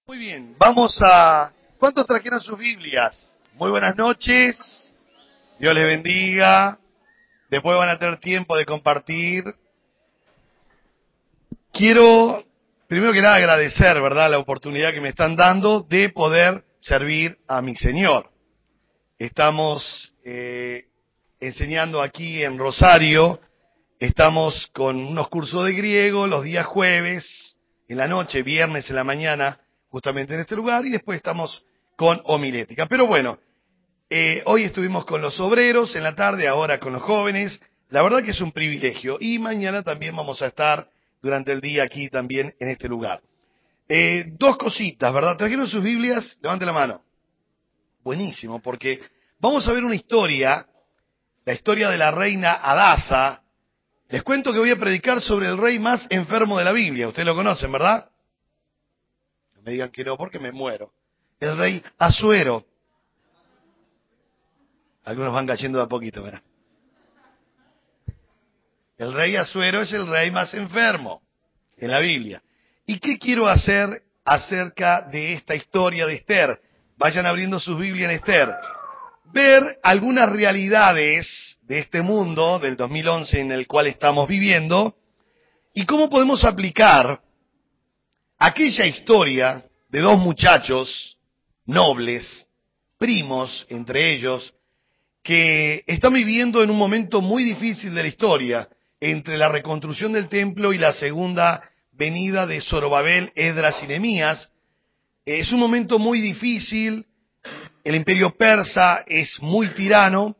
Muy bien, vamos a... ¿Cuántos trajeron sus Biblias? Muy buenas noches, Dios les bendiga, después van a tener tiempo de compartir. Quiero, primero que nada, agradecer, ¿verdad?, la oportunidad que me están dando de poder servir a mi Señor. Estamos enseñando aquí en Rosario, estamos con unos cursos de griego los días jueves, en la noche, viernes en la mañana, justamente en este lugar, y después estamos con homilética. Pero bueno, hoy estuvimos con los obreros en la tarde, ahora con los jóvenes. La verdad que es un privilegio. Y mañana también vamos a estar durante el día aquí también en este lugar. Dos cositas, ¿verdad? ¿Trajeron sus Biblias? Levante la mano. Buenísimo, porque vamos a ver una historia, la historia de la reina Hadasa. Les cuento que voy a predicar sobre el rey más enfermo de la Biblia. Ustedes lo conocen, ¿verdad? No me digan que no, porque me muero. El rey Asuero. Algunos van cayendo de a poquito, ¿verdad? El rey Asuero es el rey más enfermo en la Biblia. ¿Y qué quiero hacer acerca de esta historia de Esther? Vayan abriendo sus Biblias en Esther. Ver algunas realidades de este mundo, del 2011 en el cual estamos viviendo, y cómo podemos aplicar aquella historia de dos muchachos nobles, primos entre ellos, que están viviendo en un momento muy difícil de la historia, entre la reconstrucción del templo y la segunda venida de Zorobabel, Esdras y Nehemías. Es un momento muy difícil, el imperio persa es muy tirano,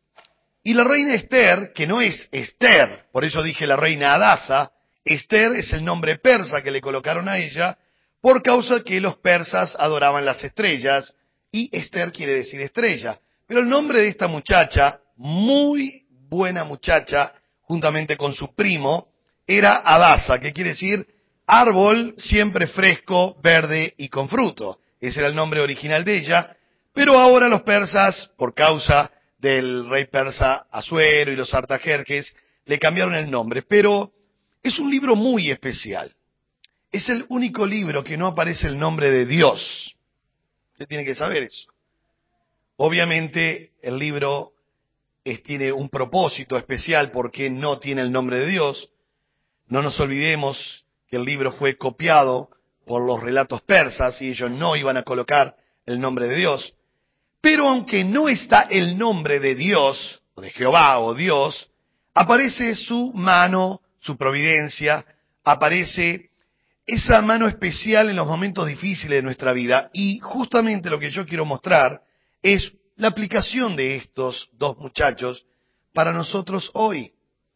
y la reina Esther, que no es Esther, por eso dije la reina Hadasa, Esther es el nombre persa que le colocaron a ella, por causa que los persas adoraban las estrellas, y Esther quiere decir estrella. Pero el nombre de esta muchacha, muy buena muchacha, juntamente con su primo, era Hadasa, que quiere decir árbol siempre fresco, verde y con fruto. Ese era el nombre original de ella, pero ahora los persas, por causa del rey persa Asuero y los Artajerjes, le cambiaron el nombre. Pero es un libro muy especial. Es el único libro que no aparece el nombre de Dios. Usted tiene que saber eso. Obviamente el libro tiene un propósito especial porque no tiene el nombre de Dios. No nos olvidemos que el libro fue copiado por los relatos persas y ellos no iban a colocar el nombre de Dios. Pero aunque no está el nombre de Dios, o de Jehová o Dios, aparece su mano, su providencia, aparece esa mano especial en los momentos difíciles de nuestra vida. Y justamente lo que yo quiero mostrar es la aplicación de estos dos muchachos para nosotros hoy.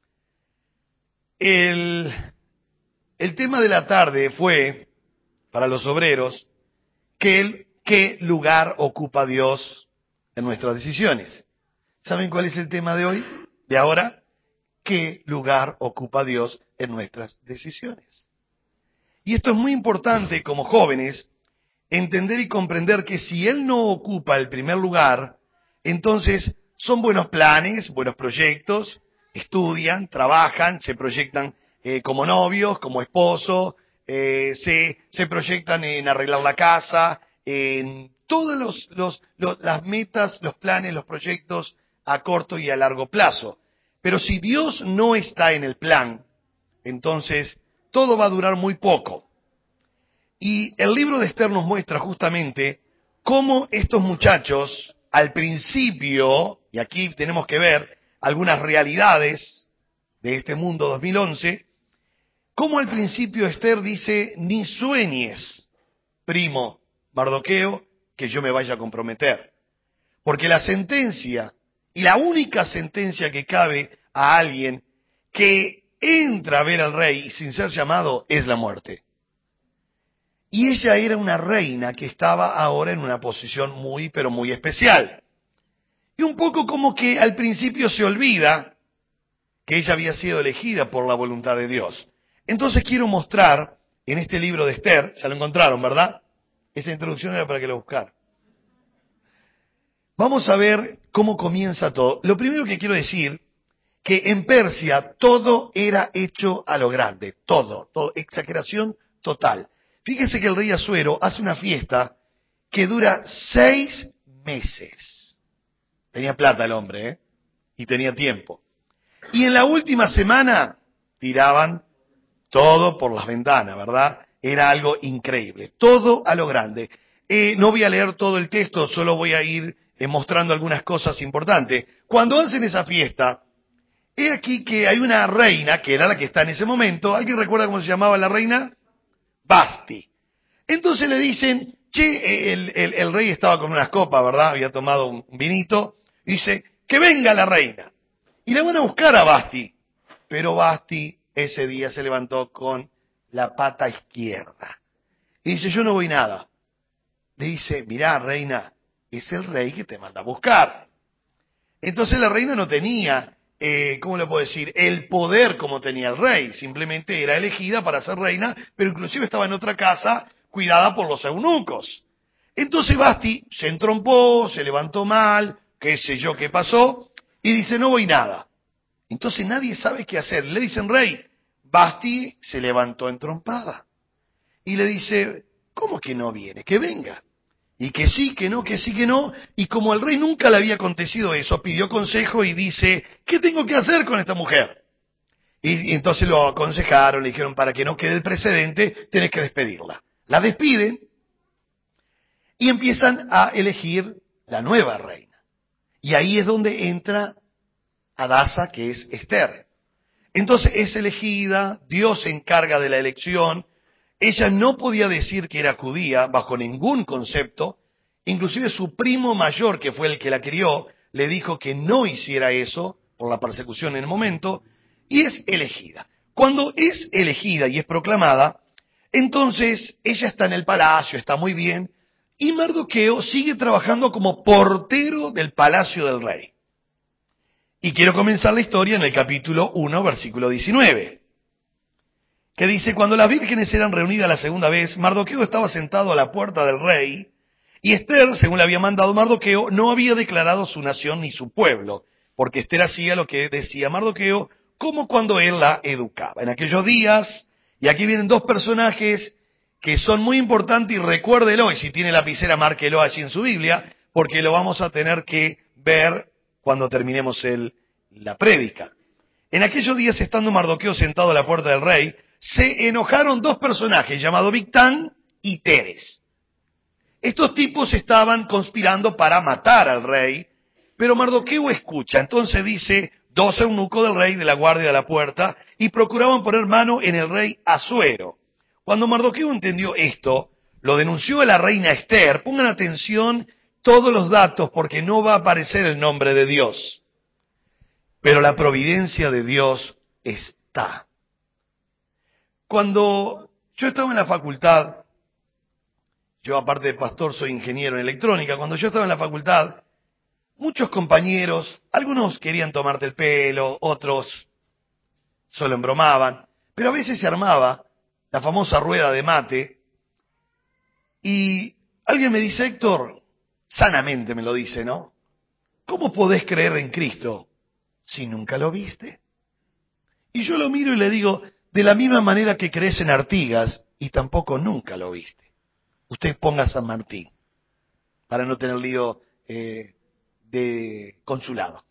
El tema de la tarde fue, para los obreros, ¿qué lugar ocupa Dios en nuestras decisiones? ¿Saben cuál es el tema de hoy? De ahora, ¿qué lugar ocupa Dios en nuestras decisiones? Y esto es muy importante como jóvenes, entender y comprender que si Él no ocupa el primer lugar, entonces son buenos planes, buenos proyectos, estudian, trabajan, se proyectan como novios, como esposos, se proyectan en arreglar la casa, en todas las metas, los planes, los proyectos a corto y a largo plazo. Pero si Dios no está en el plan, entonces todo va a durar muy poco. Y el libro de Esther nos muestra justamente cómo estos muchachos, al principio, y aquí tenemos que ver algunas realidades de este mundo 2011, cómo al principio Esther dice, ni sueñes, primo Mardoqueo, que yo me vaya a comprometer. Porque la sentencia, y la única sentencia que cabe a alguien que entra a ver al rey sin ser llamado, es la muerte. Y ella era una reina que estaba ahora en una posición muy, pero muy especial. Y un poco como que al principio se olvida que ella había sido elegida por la voluntad de Dios. Entonces quiero mostrar en este libro de Esther, ya lo encontraron, ¿verdad? Esa introducción era para que lo buscara. Vamos a ver cómo comienza todo. Lo primero que quiero decir, que en Persia todo era hecho a lo grande, todo, exageración total. Fíjese que el rey Asuero hace una fiesta que dura 6 meses. Tenía plata el hombre, ¿eh? Y tenía tiempo. Y en la última semana tiraban todo por las ventanas, ¿verdad? Era algo increíble. Todo a lo grande. No voy a leer todo el texto, solo voy a ir mostrando algunas cosas importantes. Cuando hacen esa fiesta, he aquí que hay una reina, que era la que está en ese momento. ¿Alguien recuerda cómo se llamaba la reina? Basti. Entonces le dicen, che, el rey estaba con unas copas, ¿verdad? Había tomado un vinito. Dice, que venga la reina. Y la van a buscar a Basti. Pero Basti ese día se levantó con la pata izquierda. Y dice, yo no voy nada. Le dice, mirá, reina, es el rey que te manda a buscar. Entonces la reina no tenía, ¿cómo le puedo decir?, el poder como tenía el rey. Simplemente era elegida para ser reina, pero inclusive estaba en otra casa cuidada por los eunucos. Entonces Basti se entrompó, se levantó mal, qué sé yo qué pasó, y dice, no voy nada. Entonces nadie sabe qué hacer. Le dicen, rey, Basti se levantó entrompada. Y le dice, ¿cómo que no viene? Que venga. Y que sí, que no, que sí, que no. Y como al rey nunca le había acontecido eso, pidió consejo y dice, ¿qué tengo que hacer con esta mujer? Y entonces lo aconsejaron, le dijeron, para que no quede el precedente, tenés que despedirla. La despiden y empiezan a elegir la nueva reina. Y ahí es donde entra Hadasa, que es Esther. Entonces es elegida, Dios se encarga de la elección. Ella no podía decir que era judía bajo ningún concepto. Inclusive su primo mayor, que fue el que la crió, le dijo que no hiciera eso por la persecución en el momento, y es elegida. Cuando es elegida y es proclamada, entonces ella está en el palacio, está muy bien, y Mardoqueo sigue trabajando como portero del palacio del rey. Y quiero comenzar la historia en el capítulo 1, versículo 19, que dice, cuando las vírgenes eran reunidas la segunda vez, Mardoqueo estaba sentado a la puerta del rey, y Esther, según le había mandado Mardoqueo, no había declarado su nación ni su pueblo, porque Esther hacía lo que decía Mardoqueo, como cuando él la educaba. En aquellos días, y aquí vienen dos personajes que son muy importantes, y recuérdelo, y si tiene lapicera, márquelo allí en su Biblia, porque lo vamos a tener que ver cuando terminemos la prédica. En aquellos días, estando Mardoqueo sentado a la puerta del rey, se enojaron dos personajes llamados Bigtán y Teres. Estos tipos estaban conspirando para matar al rey, pero Mardoqueo escucha. Entonces dice, dos eunucos del rey de la guardia de la puerta, y procuraban poner mano en el rey Asuero. Cuando Mardoqueo entendió esto, lo denunció a la reina Esther. Pongan atención todos los datos, porque no va a aparecer el nombre de Dios. Pero la providencia de Dios está. Cuando yo estaba en la facultad, yo aparte de pastor soy ingeniero en electrónica, cuando yo estaba en la facultad, muchos compañeros, algunos querían tomarte el pelo, otros solo embromaban, pero a veces se armaba la famosa rueda de mate y alguien me dice, Héctor, sanamente me lo dice, ¿no? ¿Cómo podés creer en Cristo si nunca lo viste? Y yo lo miro y le digo, de la misma manera que crees en Artigas y tampoco nunca lo viste. Usted ponga San Martín, para no tener lío de consulado.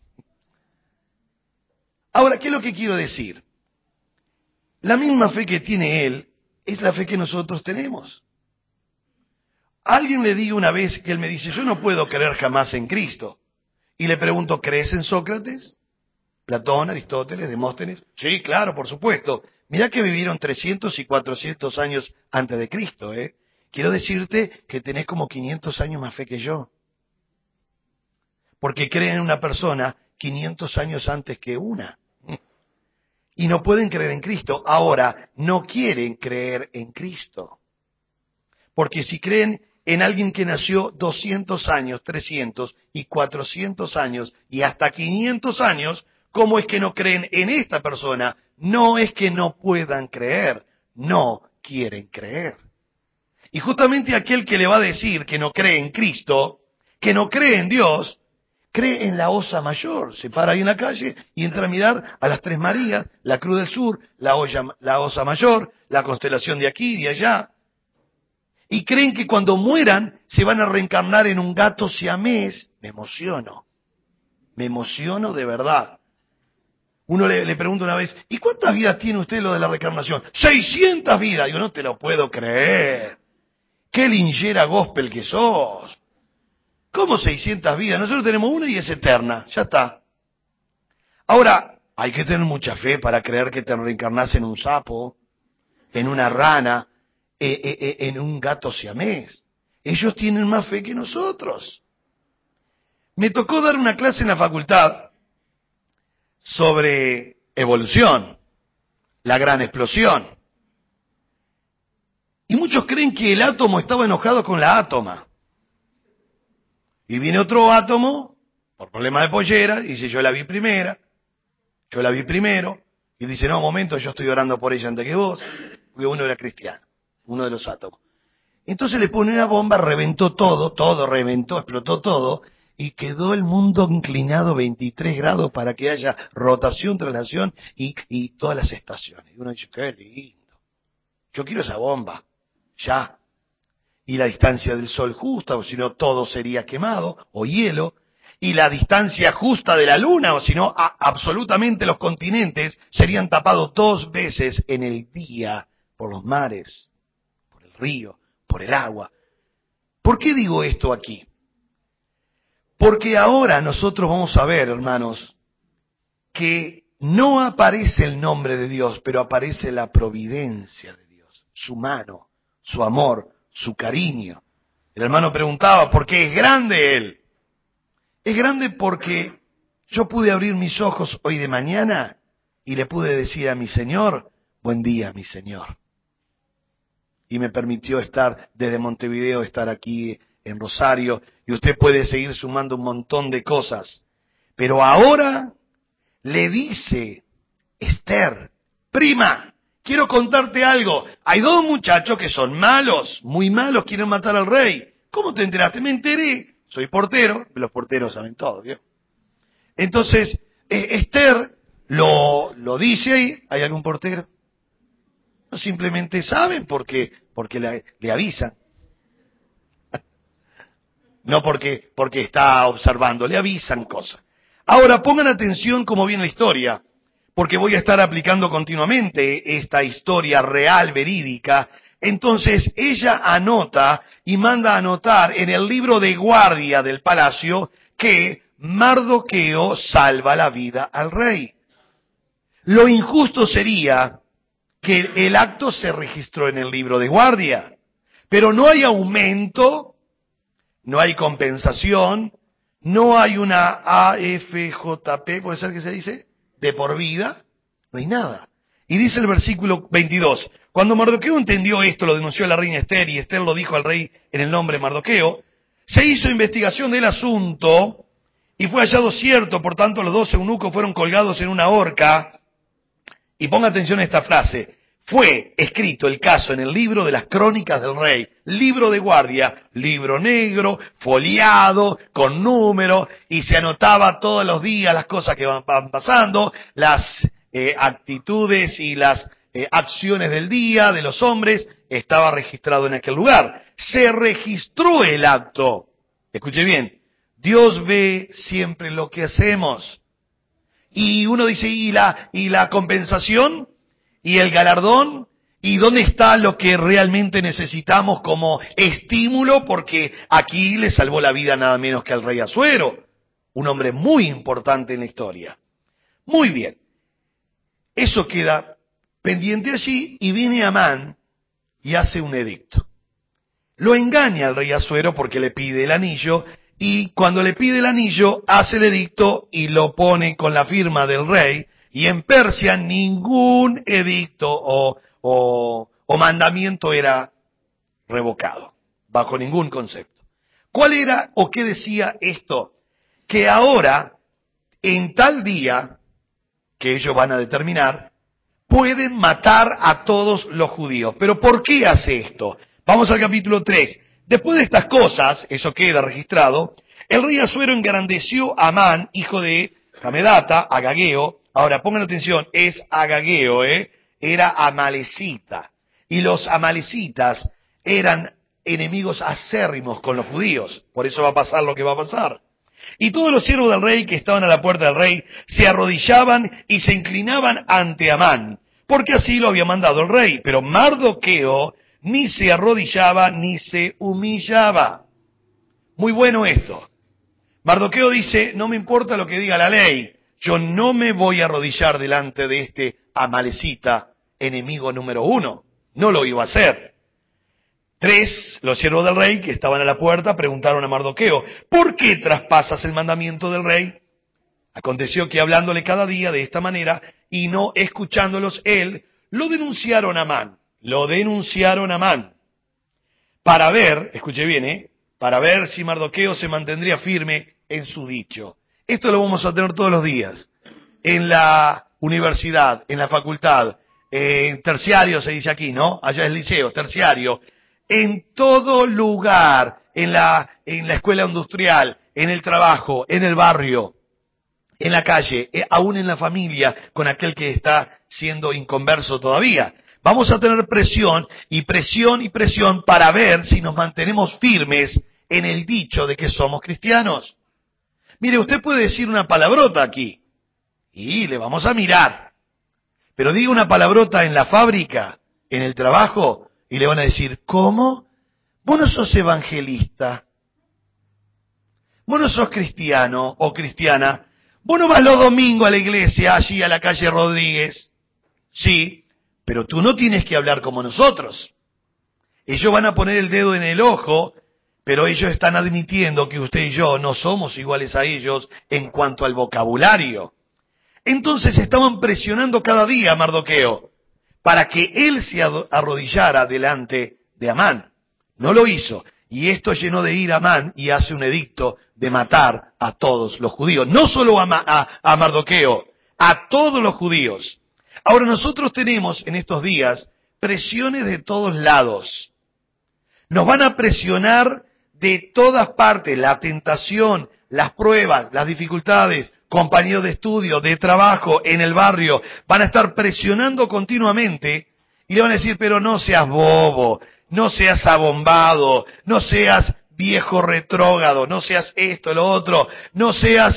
Ahora, ¿qué es lo que quiero decir? La misma fe que tiene él es la fe que nosotros tenemos. Alguien le dijo una vez que él me dice, yo no puedo creer jamás en Cristo. Y le pregunto, ¿crees en Sócrates? Platón, Aristóteles, Demóstenes. Sí, claro, por supuesto. Mirá que vivieron 300 y 400 años antes de Cristo, ¿eh? Quiero decirte que tenés como 500 años más fe que yo. Porque creen en una persona 500 años antes que una. Y no pueden creer en Cristo. Ahora, no quieren creer en Cristo. Porque si creen en alguien que nació 200 años, 300 y 400 años y hasta 500 años, ¿cómo es que no creen en esta persona? No es que no puedan creer, no quieren creer. Y justamente aquel que le va a decir que no cree en Cristo, que no cree en Dios, cree en la Osa Mayor. Se para ahí en la calle y entra a mirar a las Tres Marías, la Cruz del Sur, la Osa Mayor, la constelación de aquí y de allá. y creen que cuando mueran se van a reencarnar en un gato siamés. Me emociono de verdad. Uno le pregunta una vez, ¿y cuántas vidas tiene usted lo de la reencarnación? 600 vidas. Digo, no te lo puedo creer. ¡Qué linchera gospel que sos! ¿Cómo 600 vidas? Nosotros tenemos una y es eterna, ya está. Ahora, hay que tener mucha fe para creer que te reencarnás en un sapo, en una rana, en un gato siamés. Ellos tienen más fe que nosotros. Me tocó dar una clase en la facultad sobre evolución, la gran explosión. Y muchos creen que el átomo estaba enojado con la átoma. Y viene otro átomo, por problema de pollera, y dice, yo la vi primero, y dice, no, un momento, yo estoy orando por ella antes que vos, porque uno era cristiano, uno de los átomos. Entonces le pone una bomba, reventó todo reventó, explotó todo, y quedó el mundo inclinado 23 grados para que haya rotación, traslación y todas las estaciones. Y uno dice, qué lindo, yo quiero esa bomba, ya. Y la distancia del Sol justa, o si no todo sería quemado, o hielo, y la distancia justa de la Luna, o si no absolutamente los continentes serían tapados 2 veces en el día por los mares, por el río, por el agua. ¿Por qué digo esto aquí? Porque ahora nosotros vamos a ver, hermanos, que no aparece el nombre de Dios, pero aparece la providencia de Dios, su mano, su amor, su cariño. El hermano preguntaba, ¿por qué es grande Él? Es grande porque yo pude abrir mis ojos hoy de mañana y le pude decir a mi Señor, buen día, mi Señor. Y me permitió estar desde Montevideo, estar aquí en Rosario, y usted puede seguir sumando un montón de cosas. Pero ahora le dice Esther, prima, quiero contarte algo. Hay 2 muchachos que son malos, muy malos, quieren matar al rey. ¿Cómo te enteraste? Me enteré. Soy portero, los porteros saben todo, ¿vio? Entonces, Esther lo dice ahí. ¿Hay algún portero? No, simplemente saben porque le avisan. No porque está observando, le avisan cosas. Ahora, pongan atención cómo viene la historia, porque voy a estar aplicando continuamente esta historia real, verídica. Entonces, ella anota y manda a anotar en el libro de guardia del palacio que Mardoqueo salva la vida al rey. Lo injusto sería que el acto se registró en el libro de guardia, pero no hay aumento, no hay compensación, no hay una AFJP, ¿puede ser que se dice? De por vida, no hay nada. Y dice el versículo 22, cuando Mardoqueo entendió esto, lo denunció a la reina Esther, y Esther lo dijo al rey en el nombre de Mardoqueo, se hizo investigación del asunto, y fue hallado cierto, por tanto los 2 eunucos fueron colgados en una horca, y ponga atención a esta frase, fue escrito el caso en el libro de las crónicas del rey, libro de guardia, libro negro, foliado, con números, y se anotaba todos los días las cosas que van pasando, las actitudes y las acciones del día de los hombres, estaba registrado en aquel lugar. Se registró el acto. Escuche bien, Dios ve siempre lo que hacemos. Y uno dice, ¿y la compensación? ¿Y el galardón? ¿Y dónde está lo que realmente necesitamos como estímulo? Porque aquí le salvó la vida nada menos que al rey Asuero, un hombre muy importante en la historia. Muy bien. Eso queda pendiente allí y viene Amán y hace un edicto. Lo engaña al rey Asuero porque le pide el anillo y cuando le pide el anillo hace el edicto y lo pone con la firma del rey y en Persia ningún edicto o mandamiento era revocado, bajo ningún concepto. ¿Cuál era o qué decía esto? Que ahora, en tal día, que ellos van a determinar, pueden matar a todos los judíos. ¿Pero por qué hace esto? Vamos al capítulo 3. Después de estas cosas, eso queda registrado, el rey Asuero engrandeció a Amán, hijo de Hamedata, Agageo. Ahora, pongan atención, es Agageo, era amalecita. Y los amalecitas eran enemigos acérrimos con los judíos. Por eso va a pasar lo que va a pasar. Y todos los siervos del rey que estaban a la puerta del rey se arrodillaban y se inclinaban ante Amán, porque así lo había mandado el rey. Pero Mardoqueo ni se arrodillaba ni se humillaba. Muy bueno esto. Mardoqueo dice, no me importa lo que diga la ley, yo no me voy a arrodillar delante de este amalecita, enemigo número 1. No lo iba a hacer. 3, los siervos del rey que estaban a la puerta preguntaron a Mardoqueo, ¿por qué traspasas el mandamiento del rey? Aconteció que hablándole cada día de esta manera y no escuchándolos él, lo denunciaron a Amán. Lo denunciaron a Amán. Para ver, escuche bien, para ver si Mardoqueo se mantendría firme en su dicho. Esto lo vamos a tener todos los días. En la universidad, en la facultad, en terciario se dice aquí, ¿no? Allá es liceo, terciario. En todo lugar, en la escuela industrial, en el trabajo, en el barrio, en la calle, aún en la familia, con aquel que está siendo inconverso todavía. Vamos a tener presión y presión y presión para ver si nos mantenemos firmes en el dicho de que somos cristianos. Mire, usted puede decir una palabrota aquí y le vamos a mirar. Pero diga una palabrota en la fábrica, en el trabajo, y le van a decir, ¿cómo? Vos no sos evangelista. Vos no sos cristiano o cristiana. Vos no vas los domingos a la iglesia, allí a la calle Rodríguez. Sí, pero tú no tienes que hablar como nosotros. Ellos van a poner el dedo en el ojo, pero ellos están admitiendo que usted y yo no somos iguales a ellos en cuanto al vocabulario. Entonces estaban presionando cada día a Mardoqueo para que él se arrodillara delante de Amán. No lo hizo. Y esto llenó de ira a Amán y hace un edicto de matar a todos los judíos. No solo a Mardoqueo, a todos los judíos. Ahora nosotros tenemos en estos días presiones de todos lados. Nos van a presionar de todas partes, la tentación, las pruebas, las dificultades, compañeros de estudio, de trabajo, en el barrio, van a estar presionando continuamente y le van a decir, pero no seas bobo, no seas abombado, no seas viejo retrógrado, no seas esto, lo otro, no seas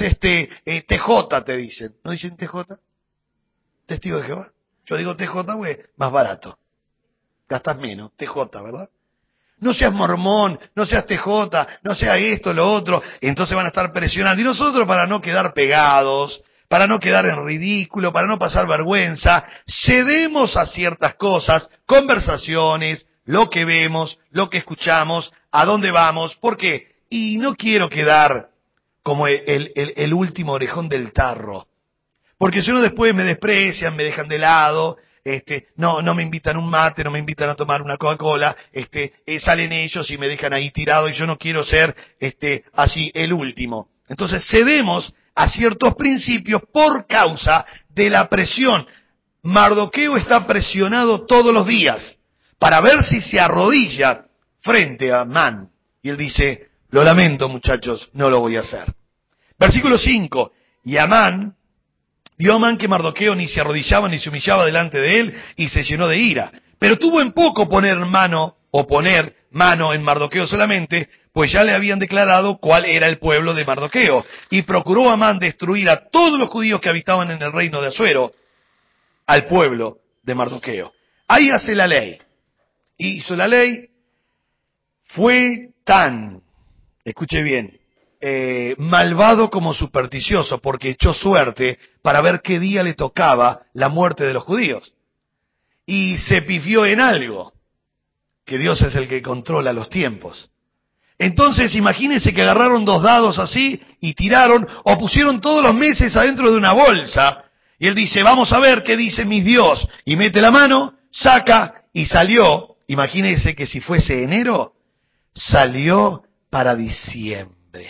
TJ, te dicen. ¿No dicen TJ? Testigo de Jehová. Yo digo TJ, güey, más barato. Gastas menos, TJ, ¿verdad? No seas mormón, no seas TJ, no seas esto, lo otro. Entonces van a estar presionando. Y nosotros, para no quedar pegados, para no quedar en ridículo, para no pasar vergüenza, cedemos a ciertas cosas, conversaciones, lo que vemos, lo que escuchamos, a dónde vamos. ¿Por qué? Y no quiero quedar como el último orejón del tarro. Porque si no después me desprecian, me dejan de lado, no me invitan un mate, no me invitan a tomar una Coca-Cola, salen ellos y me dejan ahí tirado y yo no quiero ser, así el último. Entonces cedemos a ciertos principios por causa de la presión. Mardoqueo está presionado todos los días para ver si se arrodilla frente a Amán. Y él dice, lo lamento muchachos, no lo voy a hacer. Versículo 5, y Amán, vio Amán que Mardoqueo ni se arrodillaba ni se humillaba delante de él y se llenó de ira. Pero tuvo en poco poner mano en Mardoqueo solamente, pues ya le habían declarado cuál era el pueblo de Mardoqueo. Y procuró Amán destruir a todos los judíos que habitaban en el reino de Asuero, al pueblo de Mardoqueo. Ahí hace la ley. Hizo la ley, fue tan, escuche bien, malvado como supersticioso, porque echó suerte para ver qué día le tocaba la muerte de los judíos. Y se pifió en algo, que Dios es el que controla los tiempos. Entonces imagínense que agarraron 2 dados así y tiraron, o pusieron todos los meses adentro de una bolsa, y él dice, vamos a ver qué dice mi Dios, y mete la mano, saca, y salió, imagínense que si fuese enero, salió para diciembre.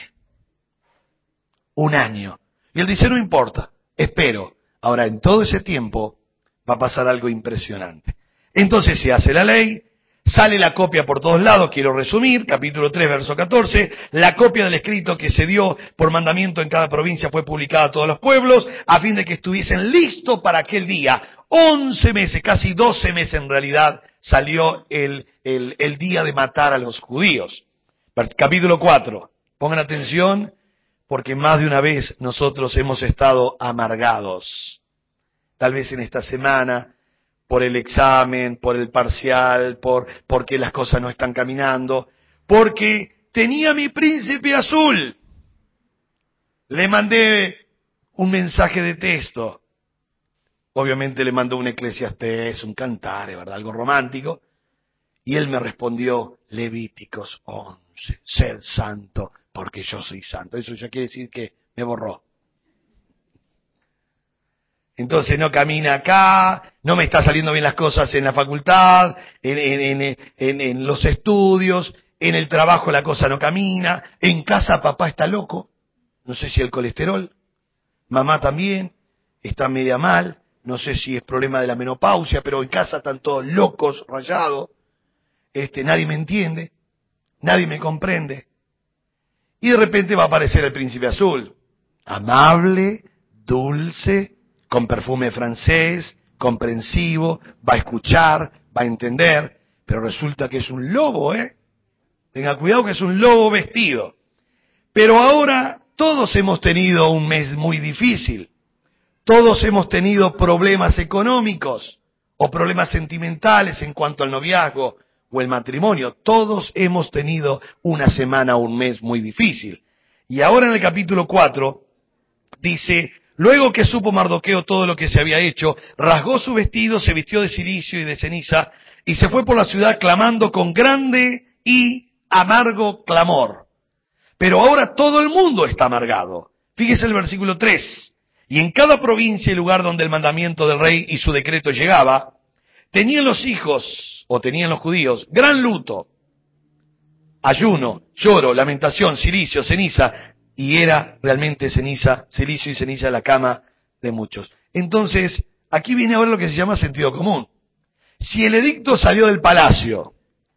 1 año. Y él dice, no importa, espero. Ahora, en todo ese tiempo va a pasar algo impresionante. Entonces se hace la ley, sale la copia por todos lados, quiero resumir, capítulo 3, verso 14, la copia del escrito que se dio por mandamiento en cada provincia fue publicada a todos los pueblos, a fin de que estuviesen listos para aquel día. 11 meses, casi 12 meses en realidad, salió el día de matar a los judíos. Capítulo 4. Pongan atención, porque más de una vez nosotros hemos estado amargados. Tal vez en esta semana, por el examen, por el parcial, porque las cosas no están caminando, porque tenía mi príncipe azul. Le mandé un mensaje de texto. Obviamente le mandó un Eclesiastés, un Cantares, ¿verdad? Algo romántico. Y él me respondió, Levíticos 11, sed santo, porque yo soy santo. Eso ya quiere decir que me borró. Entonces no camina acá, no me está saliendo bien las cosas en la facultad, en los estudios, en el trabajo la cosa no camina, en casa papá está loco, no sé si el colesterol, mamá también, está media mal, no sé si es problema de la menopausia, pero en casa están todos locos, rayados, nadie me entiende, nadie me comprende. Y de repente va a aparecer el príncipe azul, amable, dulce, con perfume francés, comprensivo, va a escuchar, va a entender, pero resulta que es un lobo, Tenga cuidado que es un lobo vestido. Pero ahora todos hemos tenido un mes muy difícil. Todos hemos tenido problemas económicos o problemas sentimentales en cuanto al noviazgo o el matrimonio. Todos hemos tenido una semana o un mes muy difícil. Y ahora en el capítulo 4 dice, luego que supo Mardoqueo todo lo que se había hecho, rasgó su vestido, se vistió de cilicio y de ceniza y se fue por la ciudad clamando con grande y amargo clamor. Pero ahora todo el mundo está amargado. Fíjese el versículo 3. Y en cada provincia y lugar donde el mandamiento del rey y su decreto llegaba, tenían los hijos, o tenían los judíos, gran luto, ayuno, lloro, lamentación, cilicio, ceniza, y era realmente ceniza, cilicio y ceniza la cama de muchos. Entonces, aquí viene ahora lo que se llama sentido común. Si el edicto salió del palacio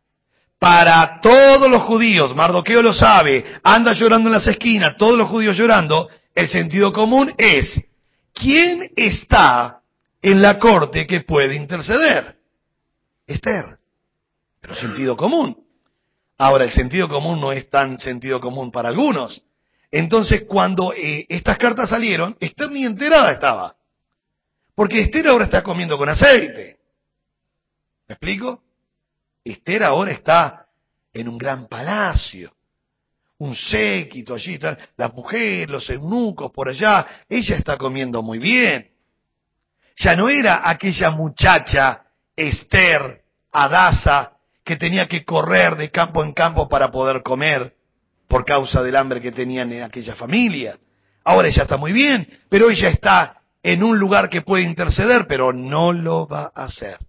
para todos los judíos, Mardoqueo lo sabe, anda llorando en las esquinas, todos los judíos llorando, el sentido común es, ¿quién está en la corte que puede interceder? Esther. Pero sentido común. Ahora, el sentido común no es tan sentido común para algunos. Entonces, cuando estas cartas salieron, Esther ni enterada estaba. Porque Esther ahora está comiendo con aceite. ¿Me explico? Esther ahora está en un gran palacio, un séquito, allí están las mujeres, los eunucos por allá, ella está comiendo muy bien. Ya no era aquella muchacha, Esther, Hadasa, que tenía que correr de campo en campo para poder comer por causa del hambre que tenían en aquella familia. Ahora ella está muy bien, pero ella está en un lugar que puede interceder, pero no lo va a hacer.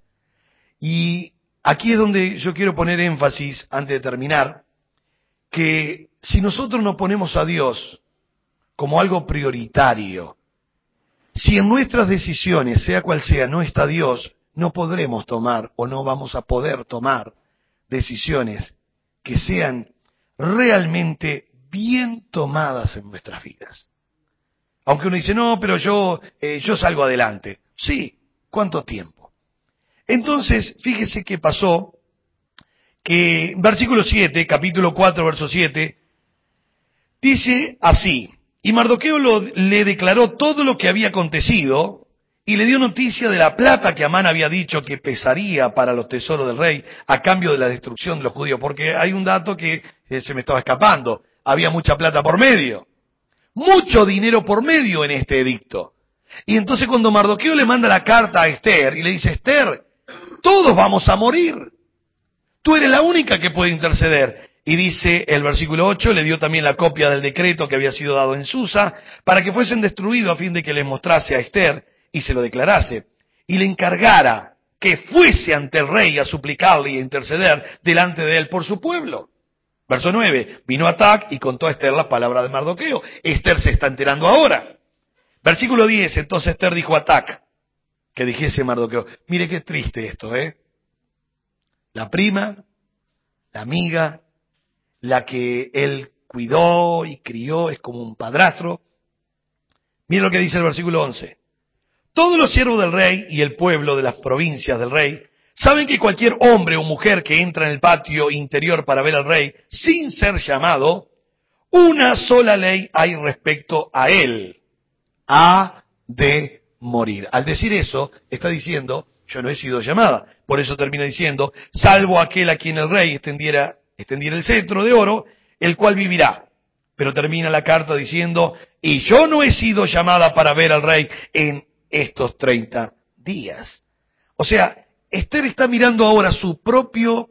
Y aquí es donde yo quiero poner énfasis, antes de terminar, que si nosotros nos ponemos a Dios como algo prioritario, si en nuestras decisiones, sea cual sea, no está Dios, no podremos tomar o no vamos a poder tomar decisiones que sean realmente bien tomadas en nuestras vidas. Aunque uno dice, no, pero yo salgo adelante. Sí, ¿cuánto tiempo? Entonces, fíjese que pasó que versículo 7, capítulo 4, verso 7, dice así, y Mardoqueo le declaró todo lo que había acontecido y le dio noticia de la plata que Amán había dicho que pesaría para los tesoros del rey a cambio de la destrucción de los judíos, porque hay un dato que se me estaba escapando, había mucha plata por medio, mucho dinero por medio en este edicto. Y entonces cuando Mardoqueo le manda la carta a Esther y le dice, Esther, todos vamos a morir. Tú eres la única que puede interceder. Y dice el versículo 8, le dio también la copia del decreto que había sido dado en Susa, para que fuesen destruidos a fin de que le mostrase a Esther y se lo declarase. Y le encargara que fuese ante el rey a suplicarle y a interceder delante de él por su pueblo. Verso 9, vino Atac y contó a Esther las palabras de Mardoqueo. Esther se está enterando ahora. Versículo 10, entonces Esther dijo a Atac, que dijese Mardoqueo, mire qué triste esto, La prima, la amiga, la que él cuidó y crió, es como un padrastro. Mire lo que dice el versículo 11. Todos los siervos del rey y el pueblo de las provincias del rey Saben que cualquier hombre o mujer que entra en el patio interior para ver al rey sin ser llamado, una sola ley hay respecto a él: ha de morir. Al decir eso, está diciendo, yo no he sido llamada. Por eso termina diciendo, salvo aquel a quien el rey extendiera el cetro de oro, el cual vivirá. Pero termina la carta diciendo, y yo no he sido llamada para ver al rey en estos 30 días. O sea, Esther está mirando ahora su propio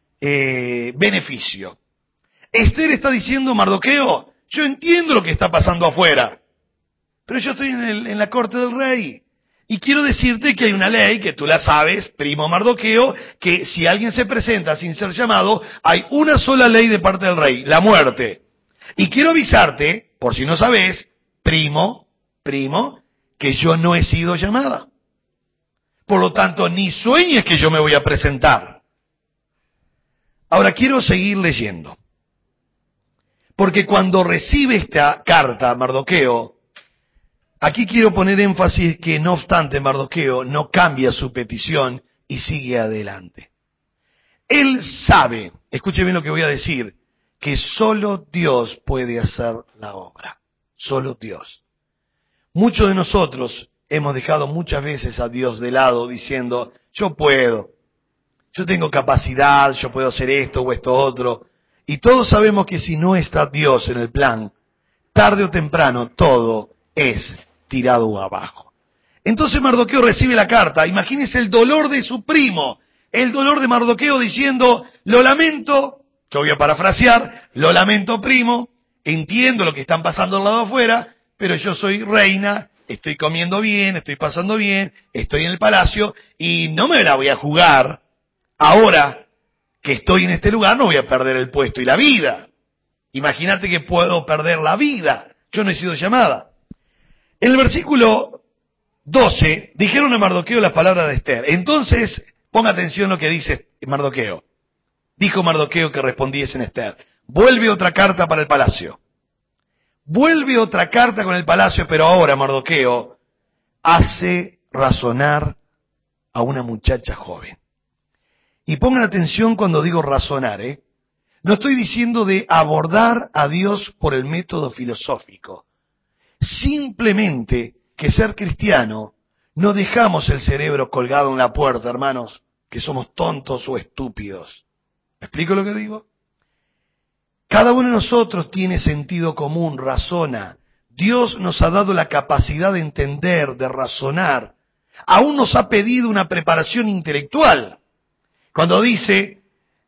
beneficio. Esther está diciendo, Mardoqueo, yo entiendo lo que está pasando afuera, pero yo estoy en la corte del rey. Y quiero decirte que hay una ley, que tú la sabes, primo Mardoqueo, que si alguien se presenta sin ser llamado, hay una sola ley de parte del rey, la muerte. Y quiero avisarte, por si no sabes, primo, que yo no he sido llamada. Por lo tanto, ni sueñes que yo me voy a presentar. Ahora quiero seguir leyendo. Porque cuando recibe esta carta, Mardoqueo, aquí quiero poner énfasis que no obstante Mardoqueo no cambia su petición y sigue adelante. Él sabe, escuche bien lo que voy a decir, que solo Dios puede hacer la obra. Solo Dios. Muchos de nosotros hemos dejado muchas veces a Dios de lado diciendo, yo puedo, yo tengo capacidad, yo puedo hacer esto o esto otro. Y todos sabemos que si no está Dios en el plan, tarde o temprano todo es tirado abajo. Entonces Mardoqueo recibe la carta. Imagínense el dolor de su primo, el dolor de Mardoqueo diciendo, lo lamento, yo voy a parafrasear, lo lamento primo, entiendo lo que están pasando al lado afuera, pero yo soy reina, estoy comiendo bien, estoy pasando bien, estoy en el palacio y no me la voy a jugar. Ahora que estoy en este lugar no voy a perder el puesto y la vida. Imagínate que puedo perder la vida. Yo no he sido llamada. En el versículo 12 dijeron a Mardoqueo las palabras de Esther. Entonces, ponga atención lo que dice Mardoqueo. Dijo Mardoqueo que respondiese en Esther. Vuelve otra carta para el palacio. Vuelve otra carta con el palacio, pero ahora Mardoqueo hace razonar a una muchacha joven. Y pongan atención cuando digo razonar, ¿eh? No estoy diciendo de abordar a Dios por el método filosófico. Simplemente que ser cristiano, no dejamos el cerebro colgado en la puerta, hermanos, que somos tontos o estúpidos. ¿Me explico lo que digo? Cada uno de nosotros tiene sentido común, razona. Dios nos ha dado la capacidad de entender, de razonar. Aún nos ha pedido una preparación intelectual. Cuando dice,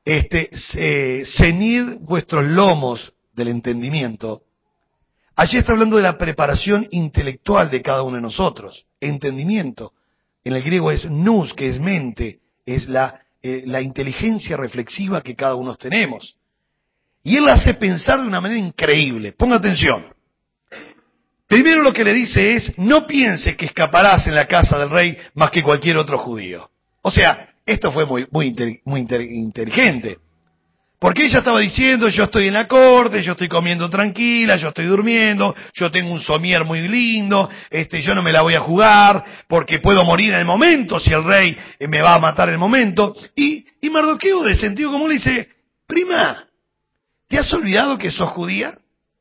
ceñid vuestros lomos del entendimiento, allí está hablando de la preparación intelectual de cada uno de nosotros. Entendimiento. En el griego es nous, que es mente, es la inteligencia reflexiva que cada uno tenemos. Y él hace pensar de una manera increíble. Ponga atención. Primero lo que le dice es, no piense que escaparás en la casa del rey más que cualquier otro judío. O sea, esto fue muy inteligente. Porque ella estaba diciendo, yo estoy en la corte, yo estoy comiendo tranquila, yo estoy durmiendo, yo tengo un somier muy lindo, yo no me la voy a jugar, porque puedo morir en el momento si el rey me va a matar en el momento. Y Mardoqueo, de sentido común, le dice, prima, ¿te has olvidado que sos judía?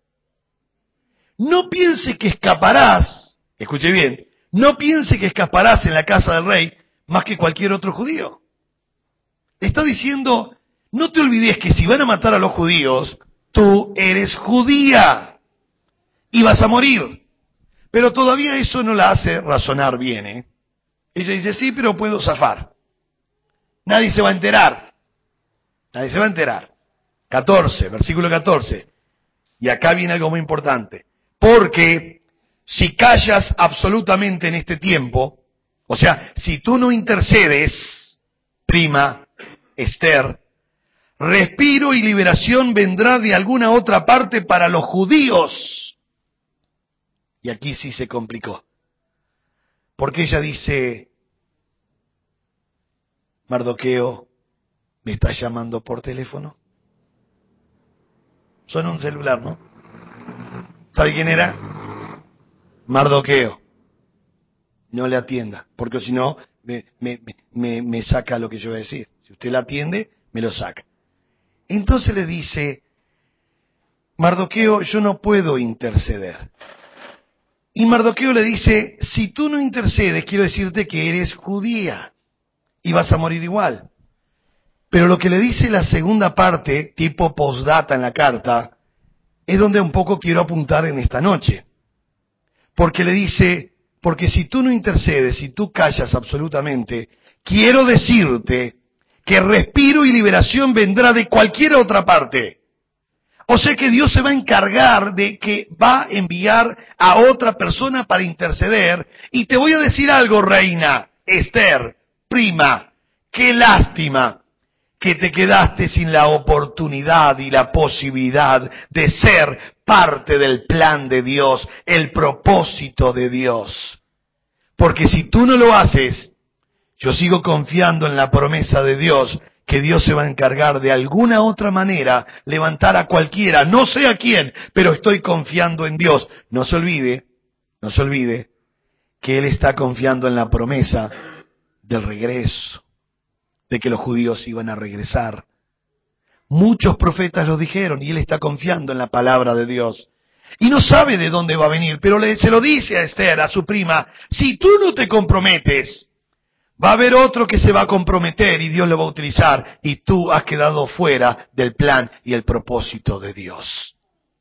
No piense que escaparás, escuche bien, no piense que escaparás en la casa del rey más que cualquier otro judío. Le está diciendo, no te olvides que si van a matar a los judíos, tú eres judía y vas a morir. Pero todavía eso no la hace razonar bien, ¿eh? Ella dice, sí, pero puedo zafar. Nadie se va a enterar. Nadie se va a enterar. 14, versículo 14. Y acá viene algo muy importante. Porque si callas absolutamente en este tiempo, o sea, si tú no intercedes, prima Esther, respiro y liberación vendrá de alguna otra parte para los judíos. Y aquí sí se complicó. Porque ella dice, Mardoqueo, ¿me estás llamando por teléfono? Suena un celular, ¿no? ¿Sabe quién era? Mardoqueo. No le atienda, porque si no, me saca lo que yo voy a decir. Si usted la atiende, me lo saca. Entonces le dice, Mardoqueo, yo no puedo interceder. Y Mardoqueo le dice, si tú no intercedes, quiero decirte que eres judía y vas a morir igual. Pero lo que le dice la segunda parte, tipo postdata en la carta, es donde un poco quiero apuntar en esta noche. Porque le dice, porque si tú no intercedes, si tú callas absolutamente, quiero decirte que respiro y liberación vendrá de cualquier otra parte. O sea que Dios se va a encargar de que va a enviar a otra persona para interceder. Y te voy a decir algo, reina, Esther, prima, qué lástima que te quedaste sin la oportunidad y la posibilidad de ser parte del plan de Dios, el propósito de Dios. Porque si tú no lo haces, yo sigo confiando en la promesa de Dios, que Dios se va a encargar de alguna otra manera levantar a cualquiera, no sé a quién, pero estoy confiando en Dios. No se olvide que Él está confiando en la promesa del regreso, de que los judíos iban a regresar. Muchos profetas lo dijeron y Él está confiando en la palabra de Dios. Y no sabe de dónde va a venir, pero se lo dice a Esther, a su prima, si tú no te comprometes, va a haber otro que se va a comprometer y Dios lo va a utilizar y tú has quedado fuera del plan y el propósito de Dios.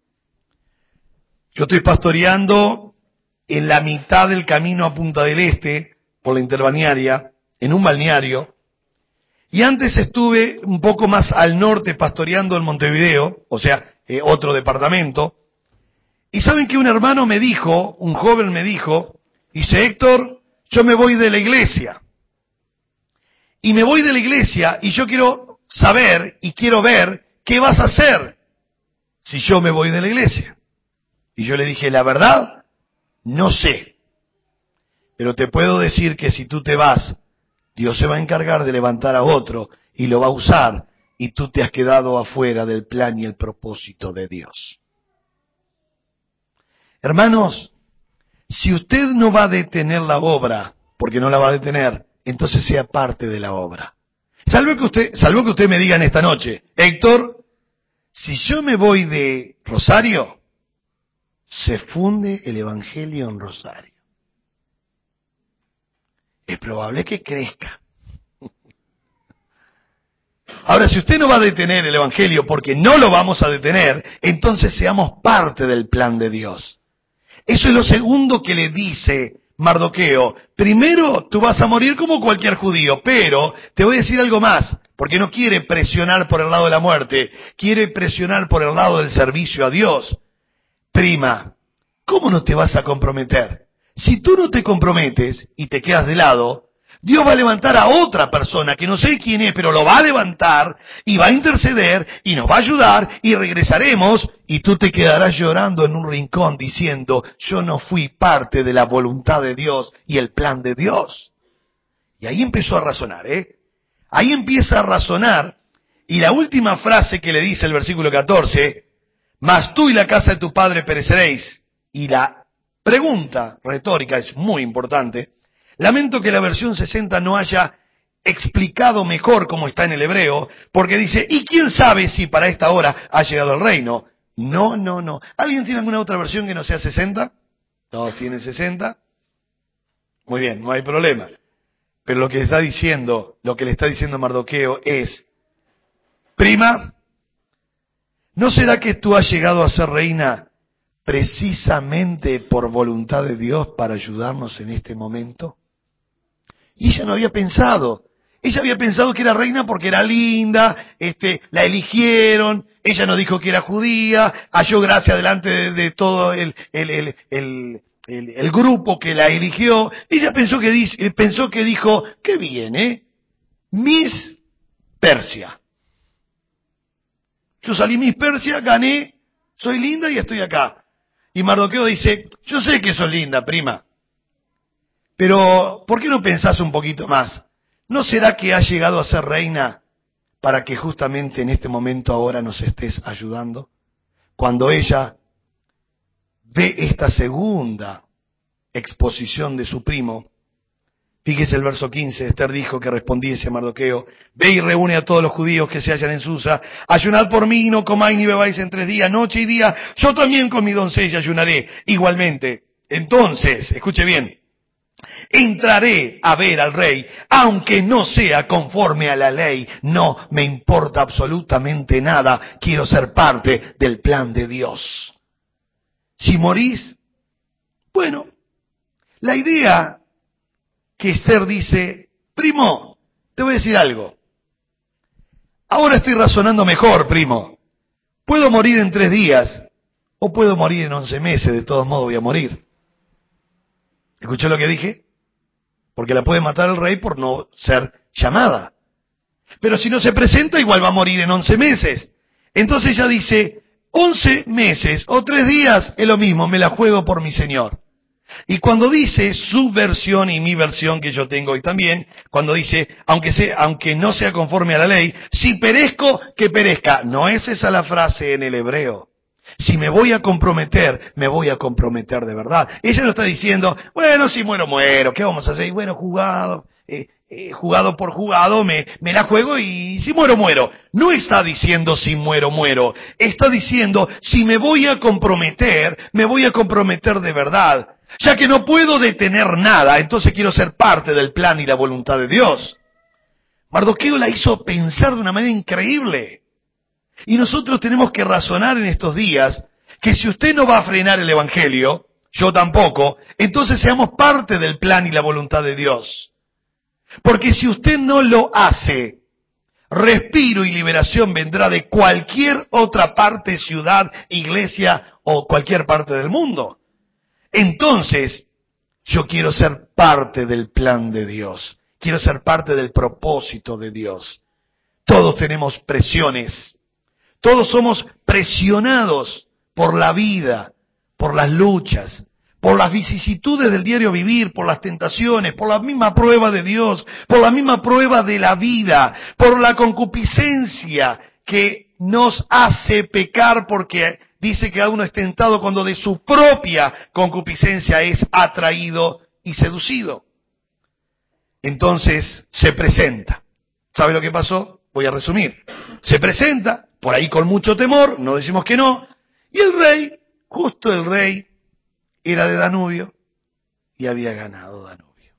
Yo estoy pastoreando en la mitad del camino a Punta del Este, por la interbalnearia, en un balneario, y antes estuve un poco más al norte pastoreando en Montevideo, o sea, otro departamento, y saben que un hermano me dijo, un joven me dijo, dice, Héctor, yo me voy de la iglesia. Y me voy de la iglesia y yo quiero saber y quiero ver qué vas a hacer si yo me voy de la iglesia. Y yo le dije, la verdad, no sé. Pero te puedo decir que si tú te vas, Dios se va a encargar de levantar a otro y lo va a usar y tú te has quedado afuera del plan y el propósito de Dios. Hermanos, si usted no va a detener la obra, porque no la va a detener, entonces sea parte de la obra. Salvo que usted me diga en esta noche, Héctor, si yo me voy de Rosario, se funde el Evangelio en Rosario. Es probable que crezca. Ahora, si usted no va a detener el Evangelio porque no lo vamos a detener, entonces seamos parte del plan de Dios. Eso es lo segundo que le dice Mardoqueo. Primero, tú vas a morir como cualquier judío, pero te voy a decir algo más, porque no quiere presionar por el lado de la muerte, quiere presionar por el lado del servicio a Dios. Prima, ¿cómo no te vas a comprometer? Si tú no te comprometes y te quedas de lado, Dios va a levantar a otra persona, que no sé quién es, pero lo va a levantar y va a interceder y nos va a ayudar y regresaremos y tú te quedarás llorando en un rincón diciendo, yo no fui parte de la voluntad de Dios y el plan de Dios. Y ahí empezó a razonar, Ahí empieza a razonar y la última frase que le dice el versículo 14, mas tú y la casa de tu padre pereceréis. Y la pregunta retórica es muy importante. Lamento que la versión 60 no haya explicado mejor cómo está en el hebreo, porque dice, ¿y quién sabe si para esta hora ha llegado el reino? No. ¿Alguien tiene alguna otra versión que no sea 60? ¿Todos tienen 60? Muy bien, no hay problema. Pero lo que le está diciendo Mardoqueo es, prima, ¿no será que tú has llegado a ser reina precisamente por voluntad de Dios para ayudarnos en este momento? Y ella no había pensado. Ella había pensado que era reina porque era linda, la eligieron, ella no dijo que era judía, halló gracia delante de todo el grupo que la eligió. Ella pensó que dijo, qué bien, Miss Persia. Yo salí Miss Persia, gané, soy linda y estoy acá. Y Mardoqueo dice, yo sé que sos linda, prima, pero ¿por qué no pensás un poquito más? ¿No será que has llegado a ser reina para que justamente en este momento ahora nos estés ayudando? Cuando ella ve esta segunda exposición de su primo, Fíjese el verso 15, Esther dijo que respondiese a Mardoqueo, ve y reúne a todos los judíos que se hallan en Susa, ayunad por mí, no comáis ni bebáis en 3 días, noche y día, yo también con mi doncella ayunaré igualmente. Entonces, escuche bien, entraré a ver al rey, aunque no sea conforme a la ley, no me importa absolutamente nada, quiero ser parte del plan de Dios. Si morís, bueno, la idea que Esther dice, primo, te voy a decir algo. Ahora estoy razonando mejor, primo. Puedo morir en 3 días o puedo morir en 11 meses, de todos modos voy a morir. ¿Escuchó lo que dije? Porque la puede matar el rey por no ser llamada. Pero si no se presenta, igual va a morir en 11 meses. Entonces ella dice, 11 meses o 3 días es lo mismo, me la juego por mi Señor. Y cuando dice su versión y mi versión que yo tengo hoy también, cuando dice, aunque no sea conforme a la ley, si perezco, que perezca. No es esa la frase en el hebreo. Si me voy a comprometer, me voy a comprometer de verdad. Ella no está diciendo, bueno, si muero, muero, ¿qué vamos a hacer? Y bueno, jugado por jugado, me la juego y si muero, muero. No está diciendo si muero, muero. Está diciendo, si me voy a comprometer de verdad. Ya que no puedo detener nada, entonces quiero ser parte del plan y la voluntad de Dios. Mardoqueo la hizo pensar de una manera increíble. Y nosotros tenemos que razonar en estos días que si usted no va a frenar el Evangelio, yo tampoco, entonces seamos parte del plan y la voluntad de Dios. Porque si usted no lo hace, respiro y liberación vendrá de cualquier otra parte, ciudad, iglesia o cualquier parte del mundo. Entonces, yo quiero ser parte del plan de Dios. Quiero ser parte del propósito de Dios. Todos tenemos presiones. Todos somos presionados por la vida, por las luchas, por las vicisitudes del diario vivir, por las tentaciones, por la misma prueba de Dios, por la misma prueba de la vida, por la concupiscencia que nos hace pecar porque dice que a uno es tentado cuando de su propia concupiscencia es atraído y seducido. Entonces se presenta. ¿Sabe lo que pasó? Voy a resumir. Se presenta, por ahí con mucho temor, no decimos que no, y el rey, justo el rey, era de Danubio y había ganado Danubio.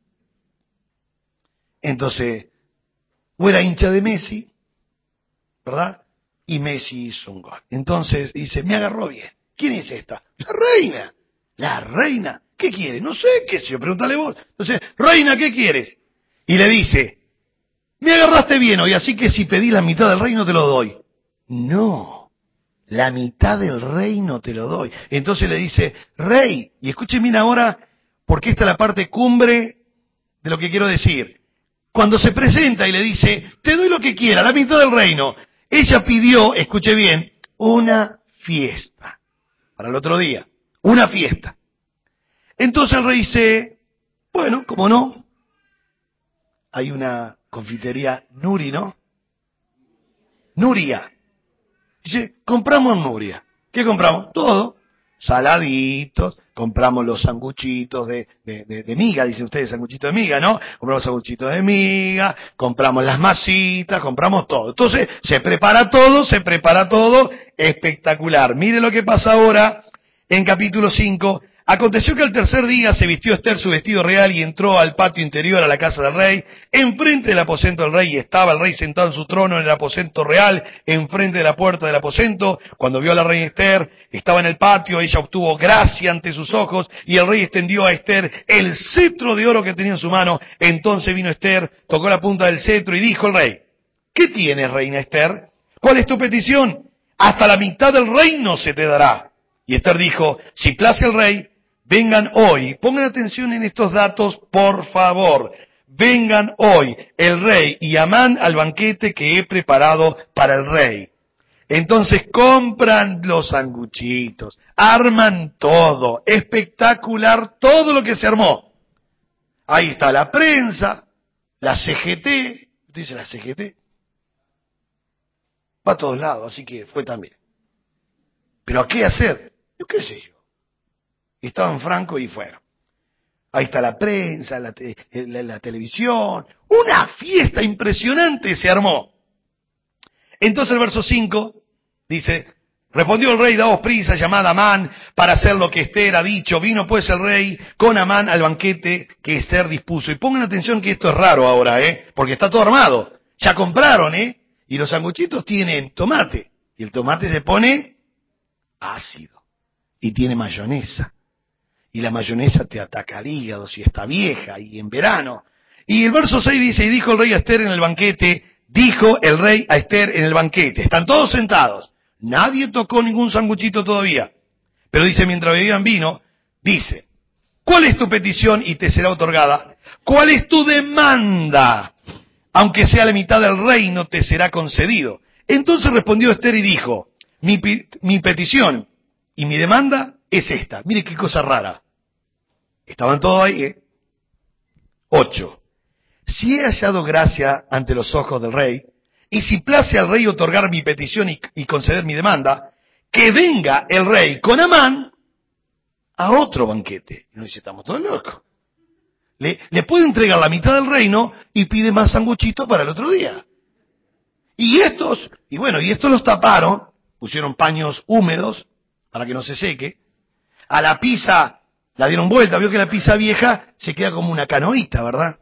Entonces, o era hincha de Messi, ¿verdad? Y Messi hizo un gol. Entonces dice, me agarró bien. ¿Quién es esta? La reina. La reina. ¿Qué quiere? No sé, qué sé yo, pregúntale vos. Entonces, reina, ¿qué quieres? Y le dice, me agarraste bien hoy, así que si pedí la mitad del reino te lo doy. No, la mitad del reino te lo doy. Entonces le dice, rey, y escuchen bien ahora, porque esta es la parte cumbre de lo que quiero decir. Cuando se presenta y le dice, te doy lo que quiera, la mitad del reino, ella pidió, escuche bien, una fiesta para el otro día, una fiesta. Entonces el rey dice, bueno, ¿cómo no? Hay una confitería Nuri, ¿no? Nuria. Dice, compramos Nuria. ¿Qué compramos? Todo. Saladitos, compramos los sanguchitos de miga, dicen ustedes, sanguchitos de miga, ¿no? Compramos sanguchitos de miga, compramos las masitas, compramos todo. Entonces, se prepara todo, espectacular. Mire lo que pasa ahora en capítulo 5. Aconteció que al tercer día se vistió Esther su vestido real y entró al patio interior a la casa del rey. Enfrente del aposento del rey estaba el rey sentado en su trono en el aposento real, enfrente de la puerta del aposento. Cuando vio a la reina Esther, estaba en el patio, ella obtuvo gracia ante sus ojos y el rey extendió a Esther el cetro de oro que tenía en su mano. Entonces vino Esther, tocó la punta del cetro y dijo al rey, ¿qué tienes, reina Esther? ¿Cuál es tu petición? Hasta la mitad del reino se te dará. Y Esther dijo, si place al rey, vengan hoy, pongan atención en estos datos, por favor. Vengan hoy el rey y Amán al banquete que he preparado para el rey. Entonces compran los sanguchitos, arman todo, espectacular todo lo que se armó. Ahí está la prensa, la CGT, ¿usted dice la CGT? Va a todos lados, así que fue también. ¿Pero a qué hacer? Yo qué sé yo. Estaban francos y fueron. Ahí está la prensa, la televisión. Una fiesta impresionante se armó. Entonces el verso 5 dice, respondió el rey, daos prisa, llamad a Amán para hacer lo que Ester ha dicho. Vino pues el rey con Amán al banquete que Ester dispuso. Y pongan atención que esto es raro ahora, porque está todo armado. Ya compraron, y los sanguchitos tienen tomate. Y el tomate se pone ácido. Y tiene mayonesa. Y la mayonesa te ataca al hígado si está vieja y en verano. Y el verso 6 dice, y dijo el rey a Ester en el banquete, dijo el rey a Ester en el banquete. Están todos sentados. Nadie tocó ningún sanguchito todavía. Pero dice, mientras bebían vino, dice, ¿cuál es tu petición y te será otorgada? ¿Cuál es tu demanda? Aunque sea la mitad del reino, te será concedido. Entonces respondió Ester y dijo, mi petición y mi demanda es esta. Mire qué cosa rara. Estaban todos ahí, 8. Si he hallado gracia ante los ojos del rey, y si place al rey otorgar mi petición y conceder mi demanda, que venga el rey con Amán a otro banquete. Y nos dice, estamos todos locos. Le puede entregar la mitad del reino y pide más sanguchitos para el otro día. Y estos los taparon, pusieron paños húmedos para que no se seque. A la pizza la dieron vuelta, vio que la pizza vieja se queda como una canoita, ¿verdad?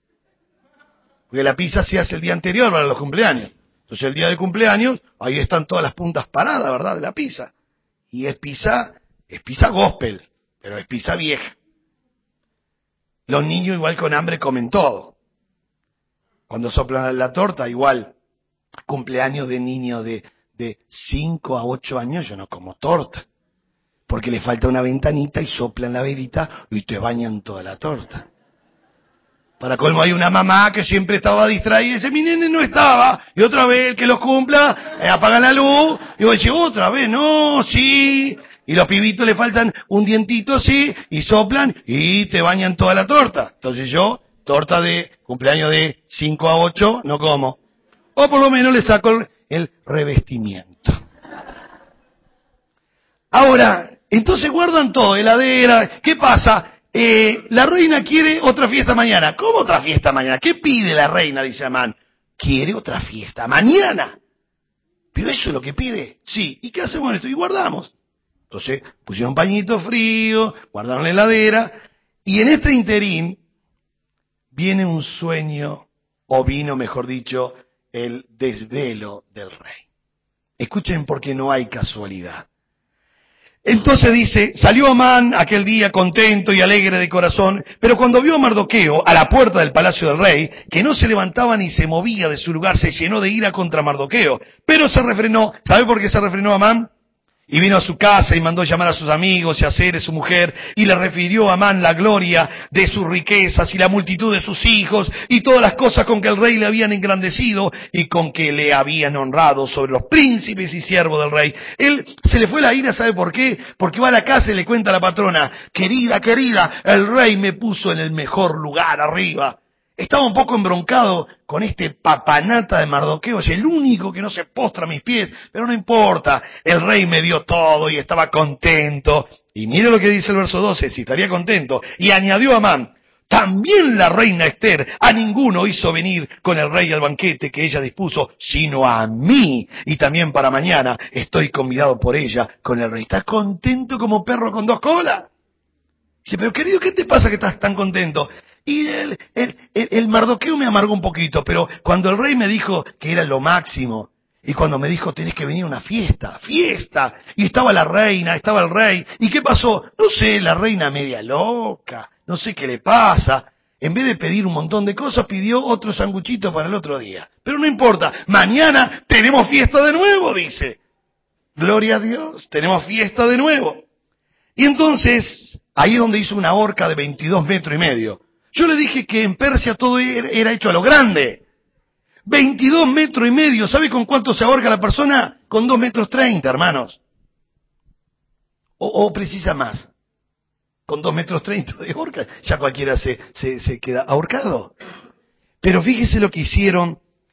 Porque la pizza se hace el día anterior para los cumpleaños. Entonces el día del cumpleaños, ahí están todas las puntas paradas, ¿verdad? De la pizza. Y es pizza gospel, pero es pizza vieja. Los niños igual con hambre comen todo. Cuando soplan la torta, igual, cumpleaños de niños de 5 a 8 años, yo no como torta. Porque le falta una ventanita y soplan la velita y te bañan toda la torta. Para colmo hay una mamá que siempre estaba distraída y dice, mi nene no estaba. Y otra vez el que los cumpla, apagan la luz. Y vos decís, otra vez, no, sí. Y los pibitos le faltan un dientito, sí. Y soplan y te bañan toda la torta. Entonces yo, torta de cumpleaños de 5 a 8, no como. O por lo menos le saco el revestimiento. Ahora, entonces guardan todo, heladera. ¿Qué pasa? La reina quiere otra fiesta mañana. ¿Cómo otra fiesta mañana? ¿Qué pide la reina? Dice Amán. Quiere otra fiesta mañana. ¿Pero eso es lo que pide? Sí. ¿Y qué hacemos con esto? Y guardamos. Entonces pusieron pañito frío, guardaron la heladera. Y en este interín viene un sueño, o vino, mejor dicho, el desvelo del rey. Escuchen porque no hay casualidad. Entonces dice, salió Amán aquel día contento y alegre de corazón, pero cuando vio a Mardoqueo a la puerta del palacio del rey, que no se levantaba ni se movía de su lugar, se llenó de ira contra Mardoqueo, pero se refrenó. ¿Sabe por qué se refrenó Amán? Y vino a su casa y mandó llamar a sus amigos y a Zeres su mujer, y le refirió a Amán la gloria de sus riquezas y la multitud de sus hijos, y todas las cosas con que el rey le habían engrandecido, y con que le habían honrado sobre los príncipes y siervos del rey. Él se le fue la ira, ¿sabe por qué? Porque va a la casa y le cuenta a la patrona, querida, el rey me puso en el mejor lugar arriba. Estaba un poco embroncado con este papanata de Mardoqueo, es el único que no se postra a mis pies, pero no importa, el rey me dio todo y estaba contento. Y mire lo que dice el verso 12, si estaría contento. Y añadió Amán, también la reina Ester a ninguno hizo venir con el rey al banquete que ella dispuso, sino a mí. Y también para mañana estoy convidado por ella con el rey. ¿Estás contento como perro con 2 colas? Dice, pero querido, ¿qué te pasa que estás tan contento? Y el Mardoqueo me amargó un poquito, pero cuando el rey me dijo que era lo máximo, y cuando me dijo tenés que venir a una fiesta, y estaba la reina, estaba el rey, ¿y qué pasó? No sé, la reina media loca, no sé qué le pasa. En vez de pedir un montón de cosas, pidió otro sanguchito para el otro día. Pero no importa, mañana tenemos fiesta de nuevo, dice. Gloria a Dios, tenemos fiesta de nuevo. Y entonces, ahí es donde hizo una horca de 22 metros y medio. Yo le dije que en Persia todo era hecho a lo grande. 22 metros y medio. ¿Sabe con cuánto se ahorca la persona? Con 2 metros 30, hermanos. O precisa más. Con 2 metros 30 de horca. Ya cualquiera se queda ahorcado. Pero fíjese lo que hicieron.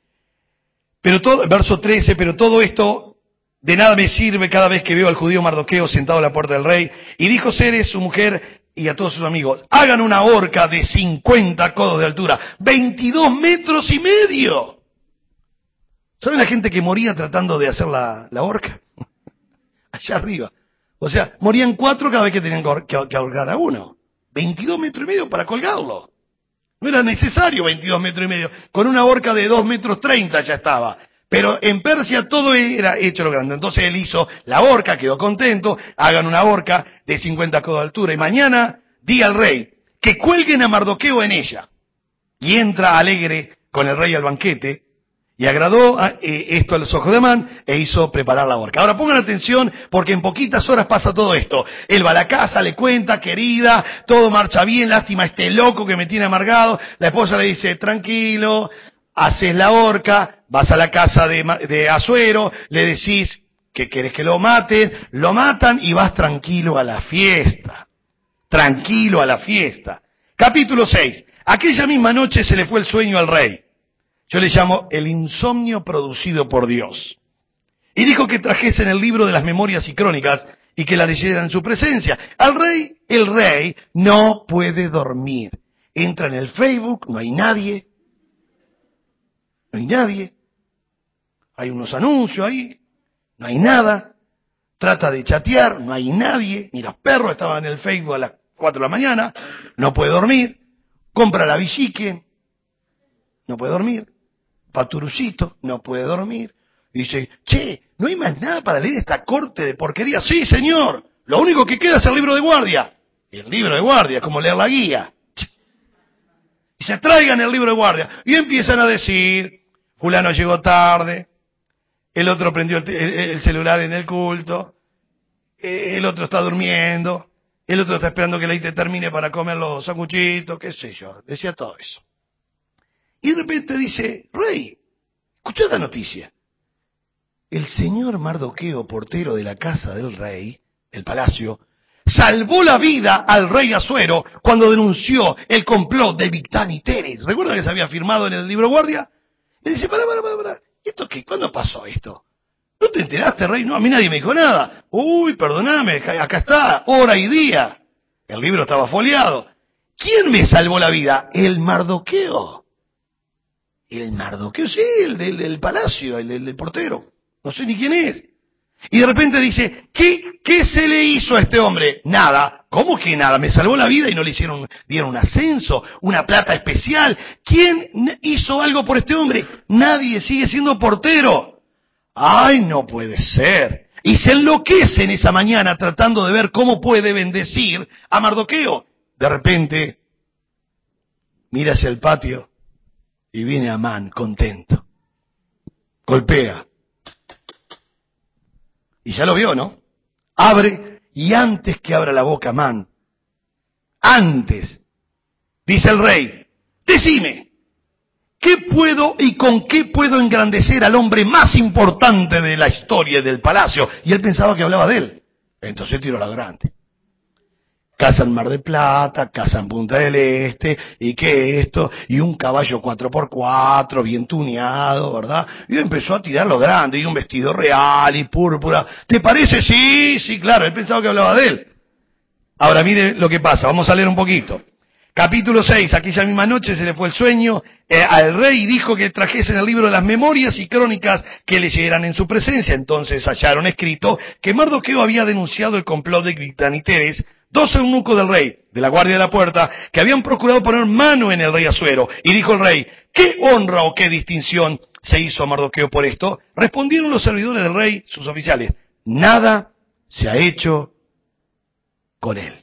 Verso 13, pero todo esto de nada me sirve cada vez que veo al judío Mardoqueo sentado a la puerta del rey. Y dijo Zeres, su mujer, y a todos sus amigos, hagan una horca de 50 codos de altura, 22 metros y medio. ¿Saben la gente que moría tratando de hacer la horca? Allá arriba. O sea, morían 4 cada vez que tenían que ahorcar a uno. 22 metros y medio para colgarlo. No era necesario 22 metros y medio. Con una horca de 2 metros 30 ya estaba. Pero en Persia todo era hecho lo grande. Entonces él hizo la horca, quedó contento. Hagan una horca de 50 codos de altura. Y mañana diga al rey que cuelguen a Mardoqueo en ella. Y entra alegre con el rey al banquete. Y agradó esto a los ojos de Amán e hizo preparar la horca. Ahora pongan atención porque en poquitas horas pasa todo esto. Él va a la casa, le cuenta, querida, todo marcha bien, lástima este loco que me tiene amargado. La esposa le dice, tranquilo, haces la horca, vas a la casa de Asuero, le decís que querés que lo maten, lo matan y vas tranquilo a la fiesta. Tranquilo a la fiesta. Capítulo 6. Aquella misma noche se le fue el sueño al rey. Yo le llamo el insomnio producido por Dios. Y dijo que trajesen el libro de las memorias y crónicas y que la leyeran en su presencia. El rey no puede dormir. Entra en el Facebook, no hay nadie. No hay nadie. Hay unos anuncios ahí, no hay nada. Trata de chatear, no hay nadie. Ni los perros estaban en el Facebook a las 4 de la mañana. No puede dormir. Compra la villique, no puede dormir. Paturucito, no puede dormir. Dice, che, ¿no hay más nada para leer esta corte de porquería? Sí, señor, lo único que queda es el libro de guardia. Y el libro de guardia, como leer la guía. Y se traigan el libro de guardia. Y empiezan a decir, fulano llegó tarde, el otro prendió el celular en el culto, el otro está durmiendo, el otro está esperando que la IT termine para comer los sanguchitos, qué sé yo. Decía todo eso. Y de repente dice, rey, escuchá esta noticia. El señor Mardoqueo, portero de la casa del rey, el palacio, salvó la vida al rey Asuero cuando denunció el complot de Bigtán y Teres. ¿Recuerda que se había firmado en el libro guardia? Y dice, pará. ¿Y esto qué? ¿Cuándo pasó esto? ¿No te enteraste, rey? No, a mí nadie me dijo nada. Uy, perdóname, acá está, hora y día. El libro estaba foliado. ¿Quién me salvó la vida? El Mardoqueo. El Mardoqueo, sí, el del palacio, el del portero. No sé ni quién es. Y de repente dice, ¿qué se le hizo a este hombre? Nada. ¿Cómo que nada? Me salvó la vida y no le dieron un ascenso, una plata especial. ¿Quién hizo algo por este hombre? Nadie, sigue siendo portero. ¡Ay, no puede ser! Y se enloquecen esa mañana tratando de ver cómo puede bendecir a Mardoqueo. De repente, mira hacia el patio y viene Amán contento. Golpea. Y ya lo vio, ¿no? Abre, y antes que abra la boca Amán, antes, dice el rey, decime, ¿qué puedo y con qué puedo engrandecer al hombre más importante de la historia del palacio? Y él pensaba que hablaba de él. Entonces tiró la grande. Casa en Mar del Plata, casa en Punta del Este, y qué esto, y un caballo 4x4, bien tuneado, ¿verdad? Y empezó a tirar lo grande, y un vestido real y púrpura. ¿Te parece? Sí, claro, él pensaba que hablaba de él. Ahora mire lo que pasa, vamos a leer un poquito. Capítulo 6, aquella misma noche se le fue el sueño al rey y dijo que trajesen el libro de las memorias y crónicas que leyeran en su presencia. Entonces hallaron escrito que Mardoqueo había denunciado el complot de Bigtán y Teres, 2 eunucos del rey, de la guardia de la puerta, que habían procurado poner mano en el rey Asuero. Y dijo el rey, ¿qué honra o qué distinción se hizo a Mardoqueo por esto? Respondieron los servidores del rey, sus oficiales, nada se ha hecho con él.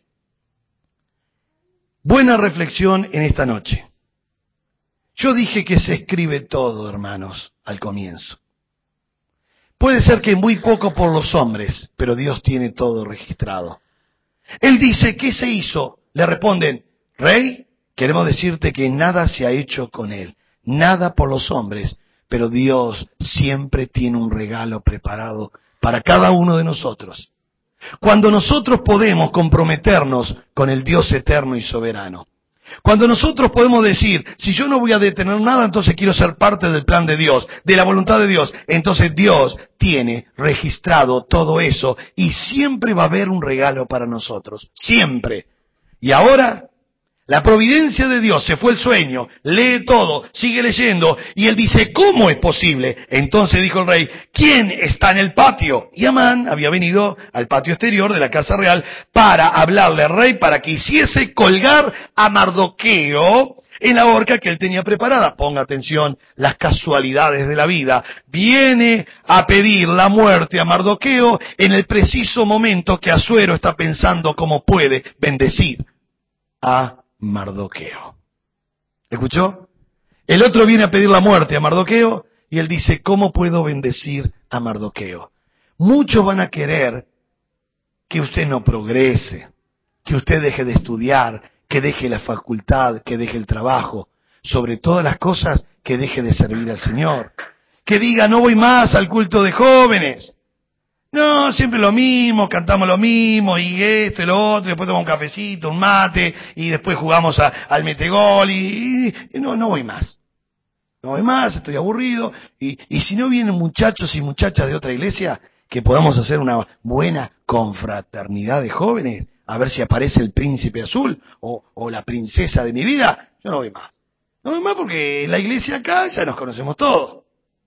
Buena reflexión en esta noche. Yo dije que se escribe todo, hermanos, al comienzo. Puede ser que muy poco por los hombres, pero Dios tiene todo registrado. Él dice, ¿qué se hizo? Le responden, rey, queremos decirte que nada se ha hecho con él, nada por los hombres, pero Dios siempre tiene un regalo preparado para cada uno de nosotros. Cuando nosotros podemos comprometernos con el Dios eterno y soberano. Cuando nosotros podemos decir, si yo no voy a detener nada, entonces quiero ser parte del plan de Dios, de la voluntad de Dios. Entonces Dios tiene registrado todo eso y siempre va a haber un regalo para nosotros. Siempre. Y ahora, la providencia de Dios, se fue el sueño, lee todo, sigue leyendo, y él dice, ¿cómo es posible? Entonces dijo el rey, ¿quién está en el patio? Y Amán había venido al patio exterior de la casa real para hablarle al rey para que hiciese colgar a Mardoqueo en la horca que él tenía preparada. Ponga atención, las casualidades de la vida. Viene a pedir la muerte a Mardoqueo en el preciso momento que Asuero está pensando cómo puede bendecir a Mardoqueo. ¿Escuchó? El otro viene a pedir la muerte a Mardoqueo y él dice, ¿cómo puedo bendecir a Mardoqueo? Muchos van a querer que usted no progrese, que usted deje de estudiar, que deje la facultad, que deje el trabajo, sobre todas las cosas que deje de servir al Señor, que diga no voy más al culto de jóvenes, no, siempre lo mismo, cantamos lo mismo, y esto y lo otro, después tomamos un cafecito, un mate, y después jugamos al metegol, y no voy más. No voy más, estoy aburrido, y si no vienen muchachos y muchachas de otra iglesia, que podamos hacer una buena confraternidad de jóvenes, a ver si aparece el príncipe azul, o la princesa de mi vida, yo no voy más. No voy más porque en la iglesia acá ya nos conocemos todos.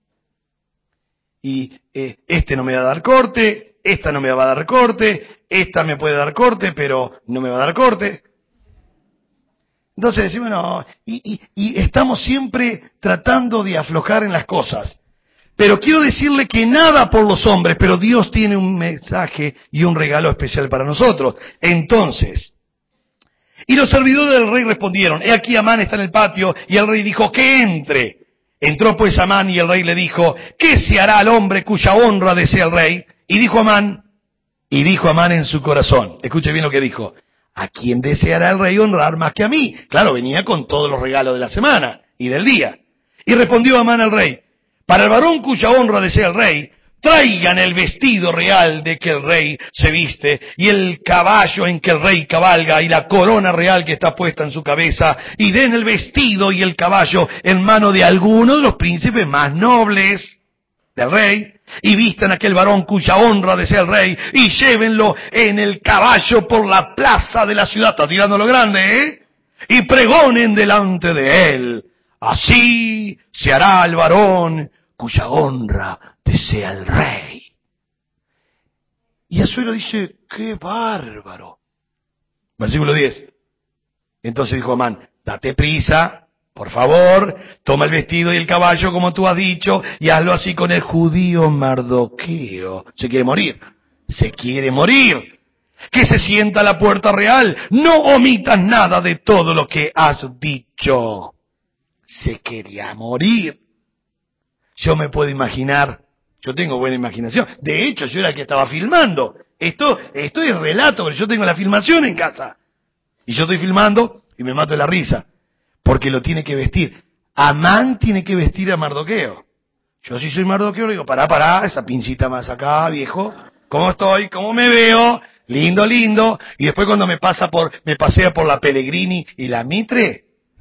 Y este no me va a dar corte, esta no me va a dar corte, esta me puede dar corte, pero no me va a dar corte. Entonces decimos, no, y estamos siempre tratando de aflojar en las cosas. Pero quiero decirle que nada por los hombres, pero Dios tiene un mensaje y un regalo especial para nosotros. Entonces, y los servidores del rey respondieron, he aquí Amán está en el patio, y el rey dijo, que entre. Entró pues Amán y el rey le dijo, ¿qué se hará al hombre cuya honra desea el rey? Y dijo Amán en su corazón, escuche bien lo que dijo, ¿a quién deseará el rey honrar más que a mí? Claro, venía con todos los regalos de la semana y del día. Y respondió Amán al rey, para el varón cuya honra desea el rey, traigan el vestido real de que el rey se viste, y el caballo en que el rey cabalga, y la corona real que está puesta en su cabeza, y den el vestido y el caballo en mano de alguno de los príncipes más nobles del rey, y vistan a aquel varón cuya honra desea el rey, y llévenlo en el caballo por la plaza de la ciudad, está tirando lo grande, y pregonen delante de él, así se hará al varón cuya honra desea el rey. Y Asuero dice, ¡qué bárbaro! Versículo 10. Entonces dijo Amán, date prisa, por favor, toma el vestido y el caballo como tú has dicho, y hazlo así con el judío Mardoqueo. Se quiere morir. Que se sienta a la puerta real. No omitas nada de todo lo que has dicho. Se quería morir. Yo me puedo imaginar, yo tengo buena imaginación, de hecho yo era el que estaba filmando, esto es relato, pero yo tengo la filmación en casa, y yo estoy filmando y me mato de la risa, porque lo tiene que vestir, Amán tiene que vestir a Mardoqueo, yo si soy Mardoqueo le digo, pará, esa pincita más acá, viejo, ¿cómo estoy? ¿Cómo me veo? Lindo, y después cuando me pasea por la Pellegrini y la Mitre,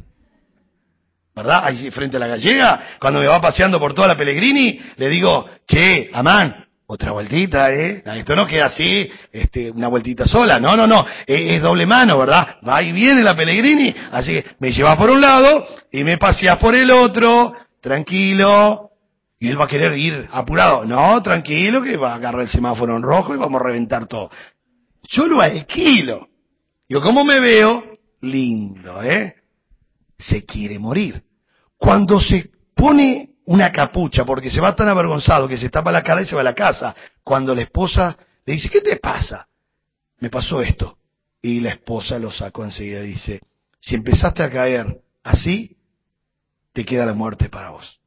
¿verdad? Ahí frente a la Gallega, cuando me va paseando por toda la Pellegrini, le digo, che, Amán, otra vueltita, esto no queda así, una vueltita sola, no, es doble mano, ¿verdad? Va y viene la Pellegrini, así que me llevas por un lado y me paseas por el otro, tranquilo, y él va a querer ir apurado, no, tranquilo, que va a agarrar el semáforo en rojo y vamos a reventar todo. Yo lo alquilo, digo, ¿cómo me veo? Lindo, se quiere morir. Cuando se pone una capucha, porque se va tan avergonzado que se tapa la cara y se va a la casa, cuando la esposa le dice, ¿qué te pasa? Me pasó esto. Y la esposa lo sacó enseguida y dice, si empezaste a caer así, te queda la muerte para vos.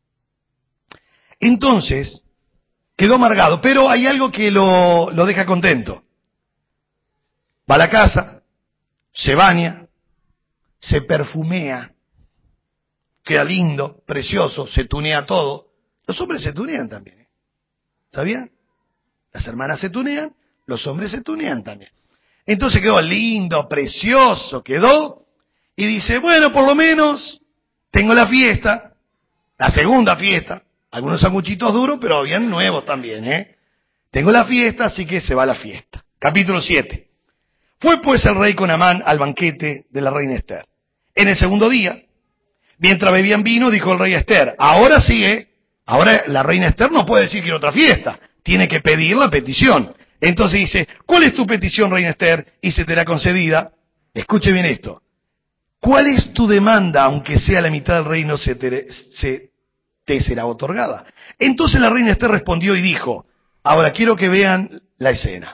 Entonces, quedó amargado, pero hay algo que lo deja contento. Va a la casa, se baña, se perfumea, queda lindo, precioso, se tunea todo. Los hombres se tunean también, ¿sabían? Las hermanas se tunean, los hombres se tunean también. Entonces quedó lindo, precioso, quedó, y dice, bueno, por lo menos tengo la fiesta, la segunda fiesta, algunos sanguchitos duros, pero habían nuevos también, Tengo la fiesta, así que se va a la fiesta. Capítulo 7. Fue pues el rey con Amán al banquete de la reina Ester. En el segundo día, mientras bebían vino, dijo el rey a Ester, ahora sí, ahora la reina Ester no puede decir que quiere otra fiesta, tiene que pedir la petición. Entonces dice, ¿cuál es tu petición, reina Ester? Y se te será concedida. Escuche bien esto. ¿Cuál es tu demanda, aunque sea la mitad del reino, se te será otorgada? Entonces la reina Ester respondió y dijo, ahora quiero que vean la escena.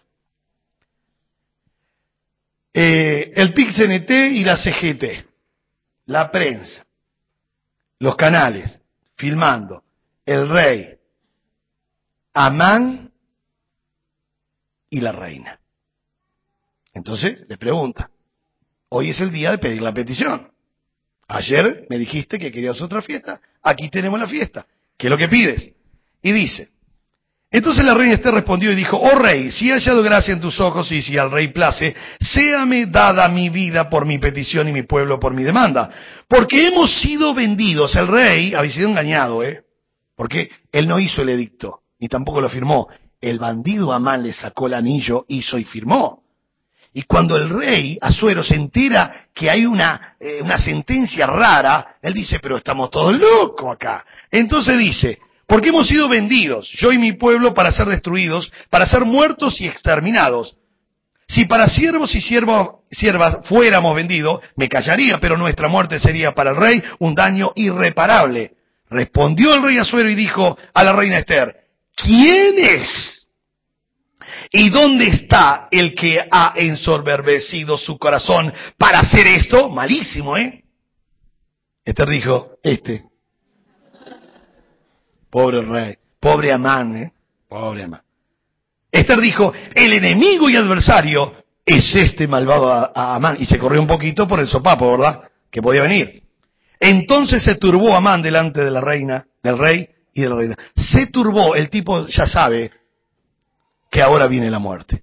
El PIC-CNT y la CGT, la prensa, los canales, filmando, el rey, Amán y la reina. Entonces le pregunta, hoy es el día de pedir la petición. Ayer me dijiste que querías otra fiesta, aquí tenemos la fiesta. ¿Qué es lo que pides? Y dice, entonces la reina Ester respondió y dijo, oh rey, si he hallado gracia en tus ojos y si al rey place, séame dada mi vida por mi petición y mi pueblo por mi demanda. Porque hemos sido vendidos. El rey había sido engañado, porque él no hizo el edicto, ni tampoco lo firmó. El bandido Amán le sacó el anillo, hizo y firmó. Y cuando el rey Asuero se entera que hay una sentencia rara, él dice, pero estamos todos locos acá. Entonces dice, porque hemos sido vendidos, yo y mi pueblo, para ser destruidos, para ser muertos y exterminados. Si para siervos y siervas fuéramos vendidos, me callaría, pero nuestra muerte sería para el rey un daño irreparable. Respondió el rey Asuero y dijo a la reina Ester, ¿quién es? ¿Y dónde está el que ha ensoberbecido su corazón para hacer esto? Malísimo, Ester dijo, Pobre rey, pobre Amán, pobre Amán. Ester dijo, el enemigo y adversario es este malvado a Amán. Y se corrió un poquito por el sopapo, ¿verdad? Que podía venir. Entonces se turbó Amán delante de la reina, del rey y de la reina. Se turbó, el tipo ya sabe que ahora viene la muerte.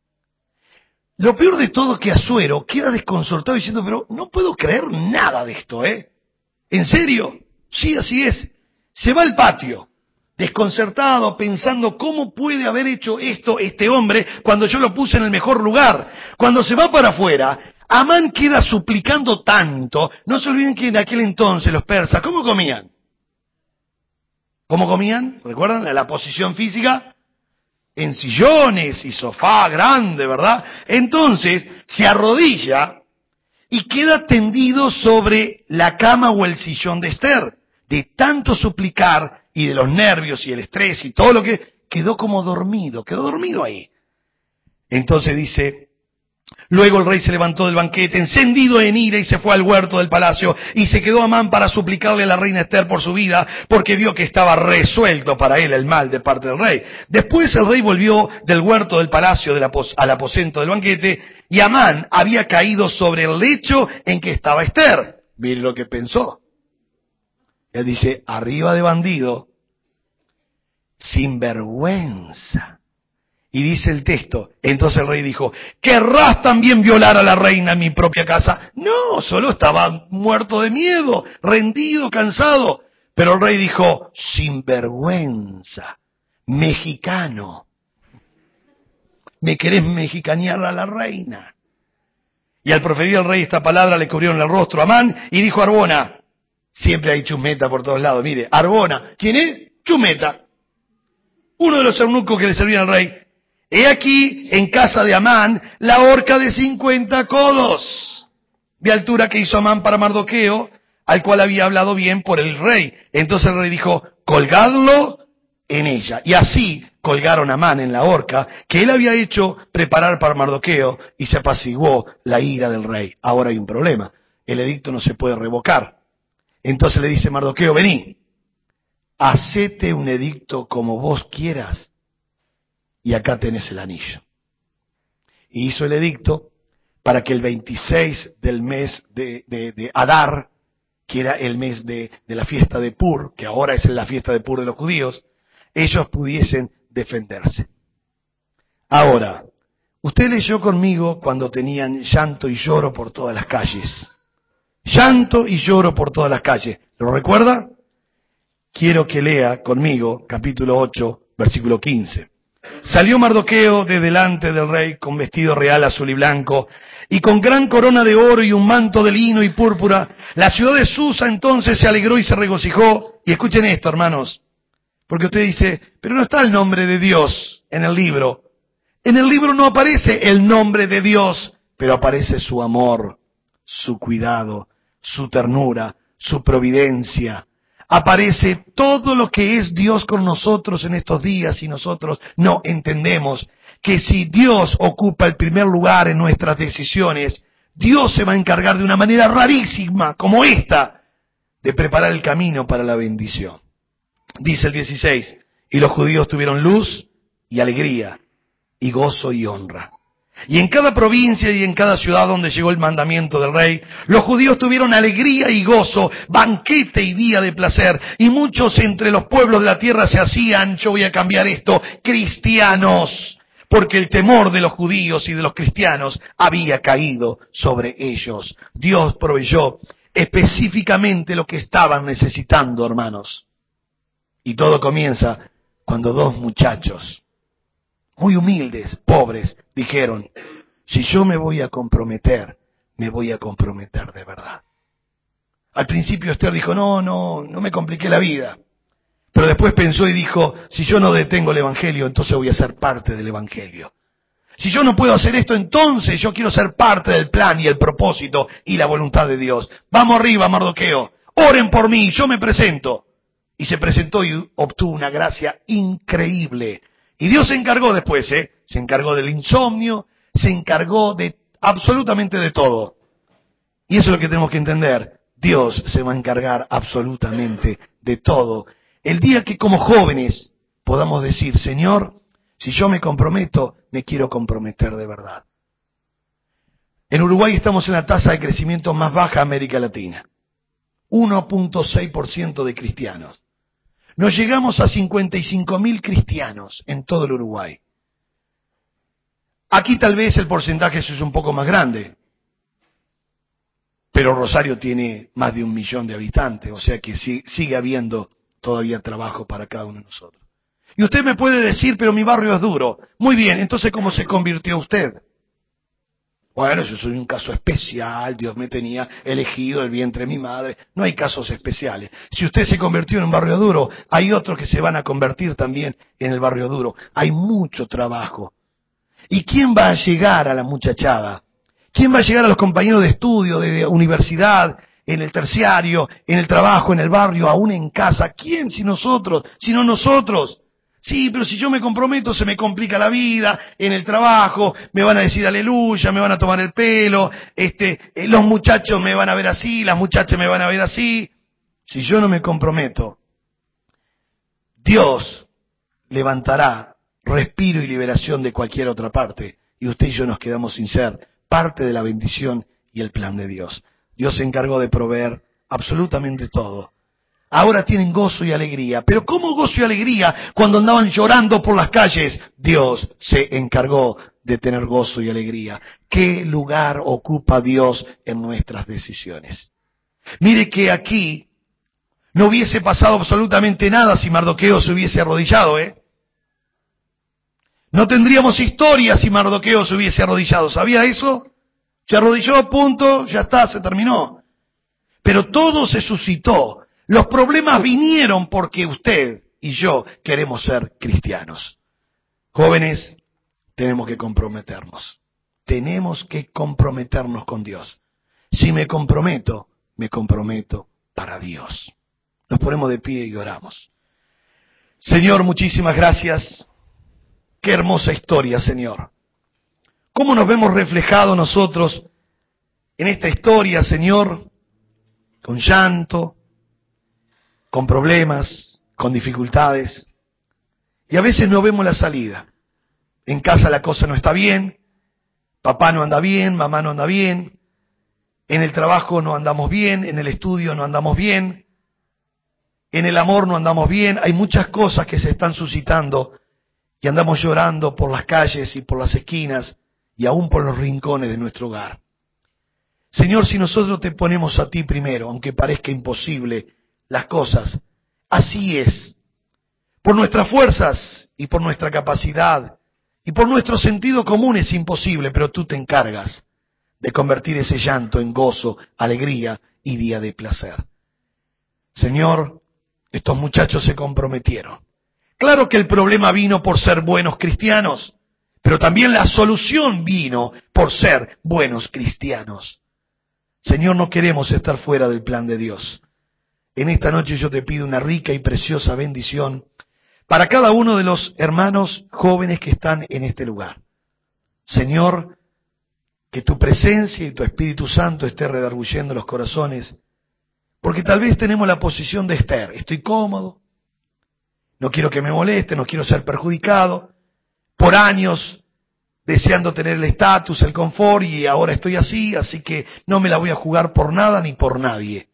Lo peor de todo es que Asuero queda desconcertado diciendo, pero no puedo creer nada de esto, ¿En serio? Sí, así es. Se va al patio, desconcertado, pensando cómo puede haber hecho esto este hombre cuando yo lo puse en el mejor lugar. Cuando se va para afuera, Amán queda suplicando tanto. No se olviden que en aquel entonces los persas, ¿cómo comían? ¿Cómo comían? ¿Recuerdan la posición física? En sillones y sofá grande, ¿verdad? Entonces se arrodilla y queda tendido sobre la cama o el sillón de Ester. De tanto suplicar y de los nervios y el estrés y todo lo que, quedó dormido ahí. Entonces dice, luego el rey se levantó del banquete, encendido en ira, y se fue al huerto del palacio, y se quedó Amán para suplicarle a la reina Ester por su vida, porque vio que estaba resuelto para él el mal de parte del rey. Después el rey volvió del huerto del palacio al aposento del banquete, y Amán había caído sobre el lecho en que estaba Ester. Mire lo que pensó. Él dice, arriba de bandido, sin vergüenza. Y dice el texto, entonces el rey dijo, ¿querrás también violar a la reina en mi propia casa? No, solo estaba muerto de miedo, rendido, cansado. Pero el rey dijo, sin vergüenza, mexicano. ¿Me querés mexicanear a la reina? Y al proferir el rey esta palabra le cubrieron el rostro a Amán y dijo a Arbona, siempre hay chumeta por todos lados. Mire, Arbona, ¿quién es? Chumeta. Uno de los eunucos que le servían al rey. He aquí, en casa de Amán, la horca de 50 codos de altura que hizo Amán para Mardoqueo, al cual había hablado bien por el rey. Entonces el rey dijo, colgadlo en ella. Y así colgaron a Amán en la horca que él había hecho preparar para Mardoqueo, y se apaciguó la ira del rey. Ahora hay un problema. El edicto no se puede revocar. Entonces le dice Mardoqueo, vení, hacete un edicto como vos quieras, y acá tenés el anillo. Y hizo el edicto para que el 26 del mes de Adar, que era el mes de la fiesta de Pur, que ahora es la fiesta de Pur de los judíos, ellos pudiesen defenderse. Ahora, usted leyó conmigo cuando tenían llanto y lloro por todas las calles. Llanto y lloro por todas las calles. ¿Lo recuerda? Quiero que lea conmigo capítulo 8, versículo 15. Salió Mardoqueo de delante del rey con vestido real azul y blanco y con gran corona de oro y un manto de lino y púrpura. La ciudad de Susa entonces se alegró y se regocijó. Y escuchen esto, hermanos, porque usted dice, pero no está el nombre de Dios en el libro. En el libro no aparece el nombre de Dios, pero aparece su amor, su cuidado, su ternura, su providencia. Aparece todo lo que es Dios con nosotros en estos días y nosotros no entendemos que si Dios ocupa el primer lugar en nuestras decisiones, Dios se va a encargar de una manera rarísima como esta de preparar el camino para la bendición. Dice el 16, y los judíos tuvieron luz y alegría y gozo y honra. Y en cada provincia y en cada ciudad donde llegó el mandamiento del rey, los judíos tuvieron alegría y gozo, banquete y día de placer, y muchos entre los pueblos de la tierra se hacían, yo voy a cambiar esto, cristianos, porque el temor de los judíos y de los cristianos había caído sobre ellos. Dios proveyó específicamente lo que estaban necesitando, hermanos. Y todo comienza cuando dos muchachos muy humildes, pobres, dijeron, si yo me voy a comprometer de verdad. Al principio Esther dijo, no me compliqué la vida. Pero después pensó y dijo, si yo no detengo el Evangelio, entonces voy a ser parte del Evangelio. Si yo no puedo hacer esto, entonces yo quiero ser parte del plan y el propósito y la voluntad de Dios. Vamos arriba, Mardoqueo, oren por mí, yo me presento. Y se presentó y obtuvo una gracia increíble. Y Dios se encargó después, se encargó del insomnio, se encargó de absolutamente de todo. Y eso es lo que tenemos que entender. Dios se va a encargar absolutamente de todo. El día que como jóvenes podamos decir, Señor, si yo me comprometo, me quiero comprometer de verdad. En Uruguay estamos en la tasa de crecimiento más baja de América Latina. 1.6% de cristianos. Nos llegamos a 55.000 cristianos en todo el Uruguay. Aquí tal vez el porcentaje es un poco más grande, pero Rosario tiene más de 1 millón de habitantes, o sea que sigue habiendo todavía trabajo para cada uno de nosotros. Y usted me puede decir, pero mi barrio es duro. Muy bien, entonces ¿cómo se convirtió usted? Bueno, yo soy un caso especial, Dios me tenía elegido del vientre de mi madre. No hay casos especiales. Si usted se convirtió en un barrio duro, hay otros que se van a convertir también en el barrio duro. Hay mucho trabajo. ¿Y quién va a llegar a la muchachada? ¿Quién va a llegar a los compañeros de estudio, de universidad, en el terciario, en el trabajo, en el barrio, aún en casa? ¿Quién si nosotros? Si no nosotros. Sí, pero si yo me comprometo se me complica la vida, en el trabajo me van a decir aleluya, me van a tomar el pelo, los muchachos me van a ver así, las muchachas me van a ver así. Si yo no me comprometo, Dios levantará respiro y liberación de cualquier otra parte y usted y yo nos quedamos sin ser parte de la bendición y el plan de Dios. Dios se encargó de proveer absolutamente todo. Ahora tienen gozo y alegría. Pero ¿cómo gozo y alegría cuando andaban llorando por las calles? Dios se encargó de tener gozo y alegría. ¿Qué lugar ocupa Dios en nuestras decisiones? Mire que aquí no hubiese pasado absolutamente nada si Mardoqueo se hubiese arrodillado, No tendríamos historia si Mardoqueo se hubiese arrodillado. ¿Sabía eso? Se arrodilló, punto, ya está, se terminó. Pero todo se suscitó. Los problemas vinieron porque usted y yo queremos ser cristianos. Jóvenes, tenemos que comprometernos. Tenemos que comprometernos con Dios. Si me comprometo para Dios. Nos ponemos de pie y oramos. Señor, muchísimas gracias. Qué hermosa historia, Señor. ¿Cómo nos vemos reflejados nosotros en esta historia, Señor? Con llanto, con problemas, con dificultades, y a veces no vemos la salida. En casa la cosa no está bien, papá no anda bien, mamá no anda bien, en el trabajo no andamos bien, en el estudio no andamos bien, en el amor no andamos bien, hay muchas cosas que se están suscitando y andamos llorando por las calles y por las esquinas y aún por los rincones de nuestro hogar. Señor, si nosotros te ponemos a ti primero, aunque parezca imposible, las cosas, así es. Por nuestras fuerzas y por nuestra capacidad y por nuestro sentido común es imposible, pero tú te encargas de convertir ese llanto en gozo, alegría y día de placer. Señor, estos muchachos se comprometieron. Claro que el problema vino por ser buenos cristianos, pero también la solución vino por ser buenos cristianos. Señor, no queremos estar fuera del plan de Dios. En esta noche yo te pido una rica y preciosa bendición para cada uno de los hermanos jóvenes que están en este lugar. Señor, que tu presencia y tu Espíritu Santo esté redarguyendo los corazones, porque tal vez tenemos la posición de Esther. Estoy cómodo, no quiero que me moleste, no quiero ser perjudicado, por años deseando tener el estatus, el confort, y ahora estoy así que no me la voy a jugar por nada ni por nadie.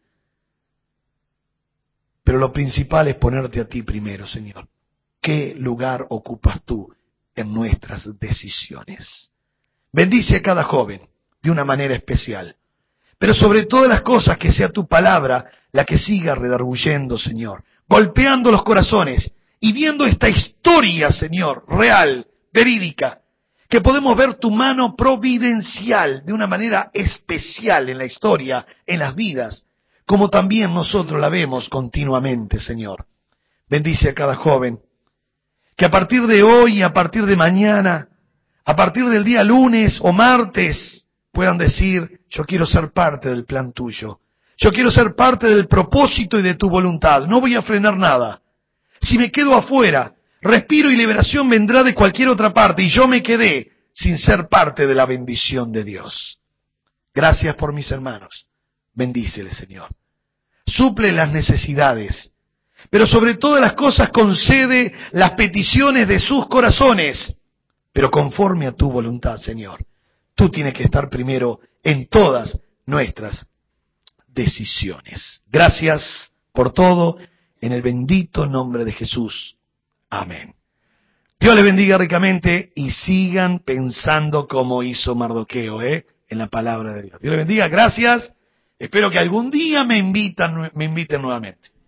Pero lo principal es ponerte a ti primero, Señor. ¿Qué lugar ocupas tú en nuestras decisiones? Bendice a cada joven de una manera especial. Pero sobre todas las cosas, que sea tu palabra la que siga redarguyendo, Señor, golpeando los corazones y viendo esta historia, Señor, real, verídica, que podemos ver tu mano providencial de una manera especial en la historia, en las vidas, como también nosotros la vemos continuamente, Señor. Bendice a cada joven, que a partir de hoy, a partir de mañana, a partir del día lunes o martes, puedan decir: yo quiero ser parte del plan tuyo, yo quiero ser parte del propósito y de tu voluntad, no voy a frenar nada. Si me quedo afuera, respiro y liberación vendrá de cualquier otra parte, y yo me quedé sin ser parte de la bendición de Dios. Gracias por mis hermanos, bendíceles, Señor. Suple las necesidades, pero sobre todas las cosas concede las peticiones de sus corazones, pero conforme a tu voluntad, Señor. Tú tienes que estar primero en todas nuestras decisiones. Gracias por todo, en el bendito nombre de Jesús. Amén. Dios les bendiga ricamente y sigan pensando como hizo Mardoqueo, en la palabra de Dios. Dios les bendiga, gracias. Espero que algún día me inviten nuevamente.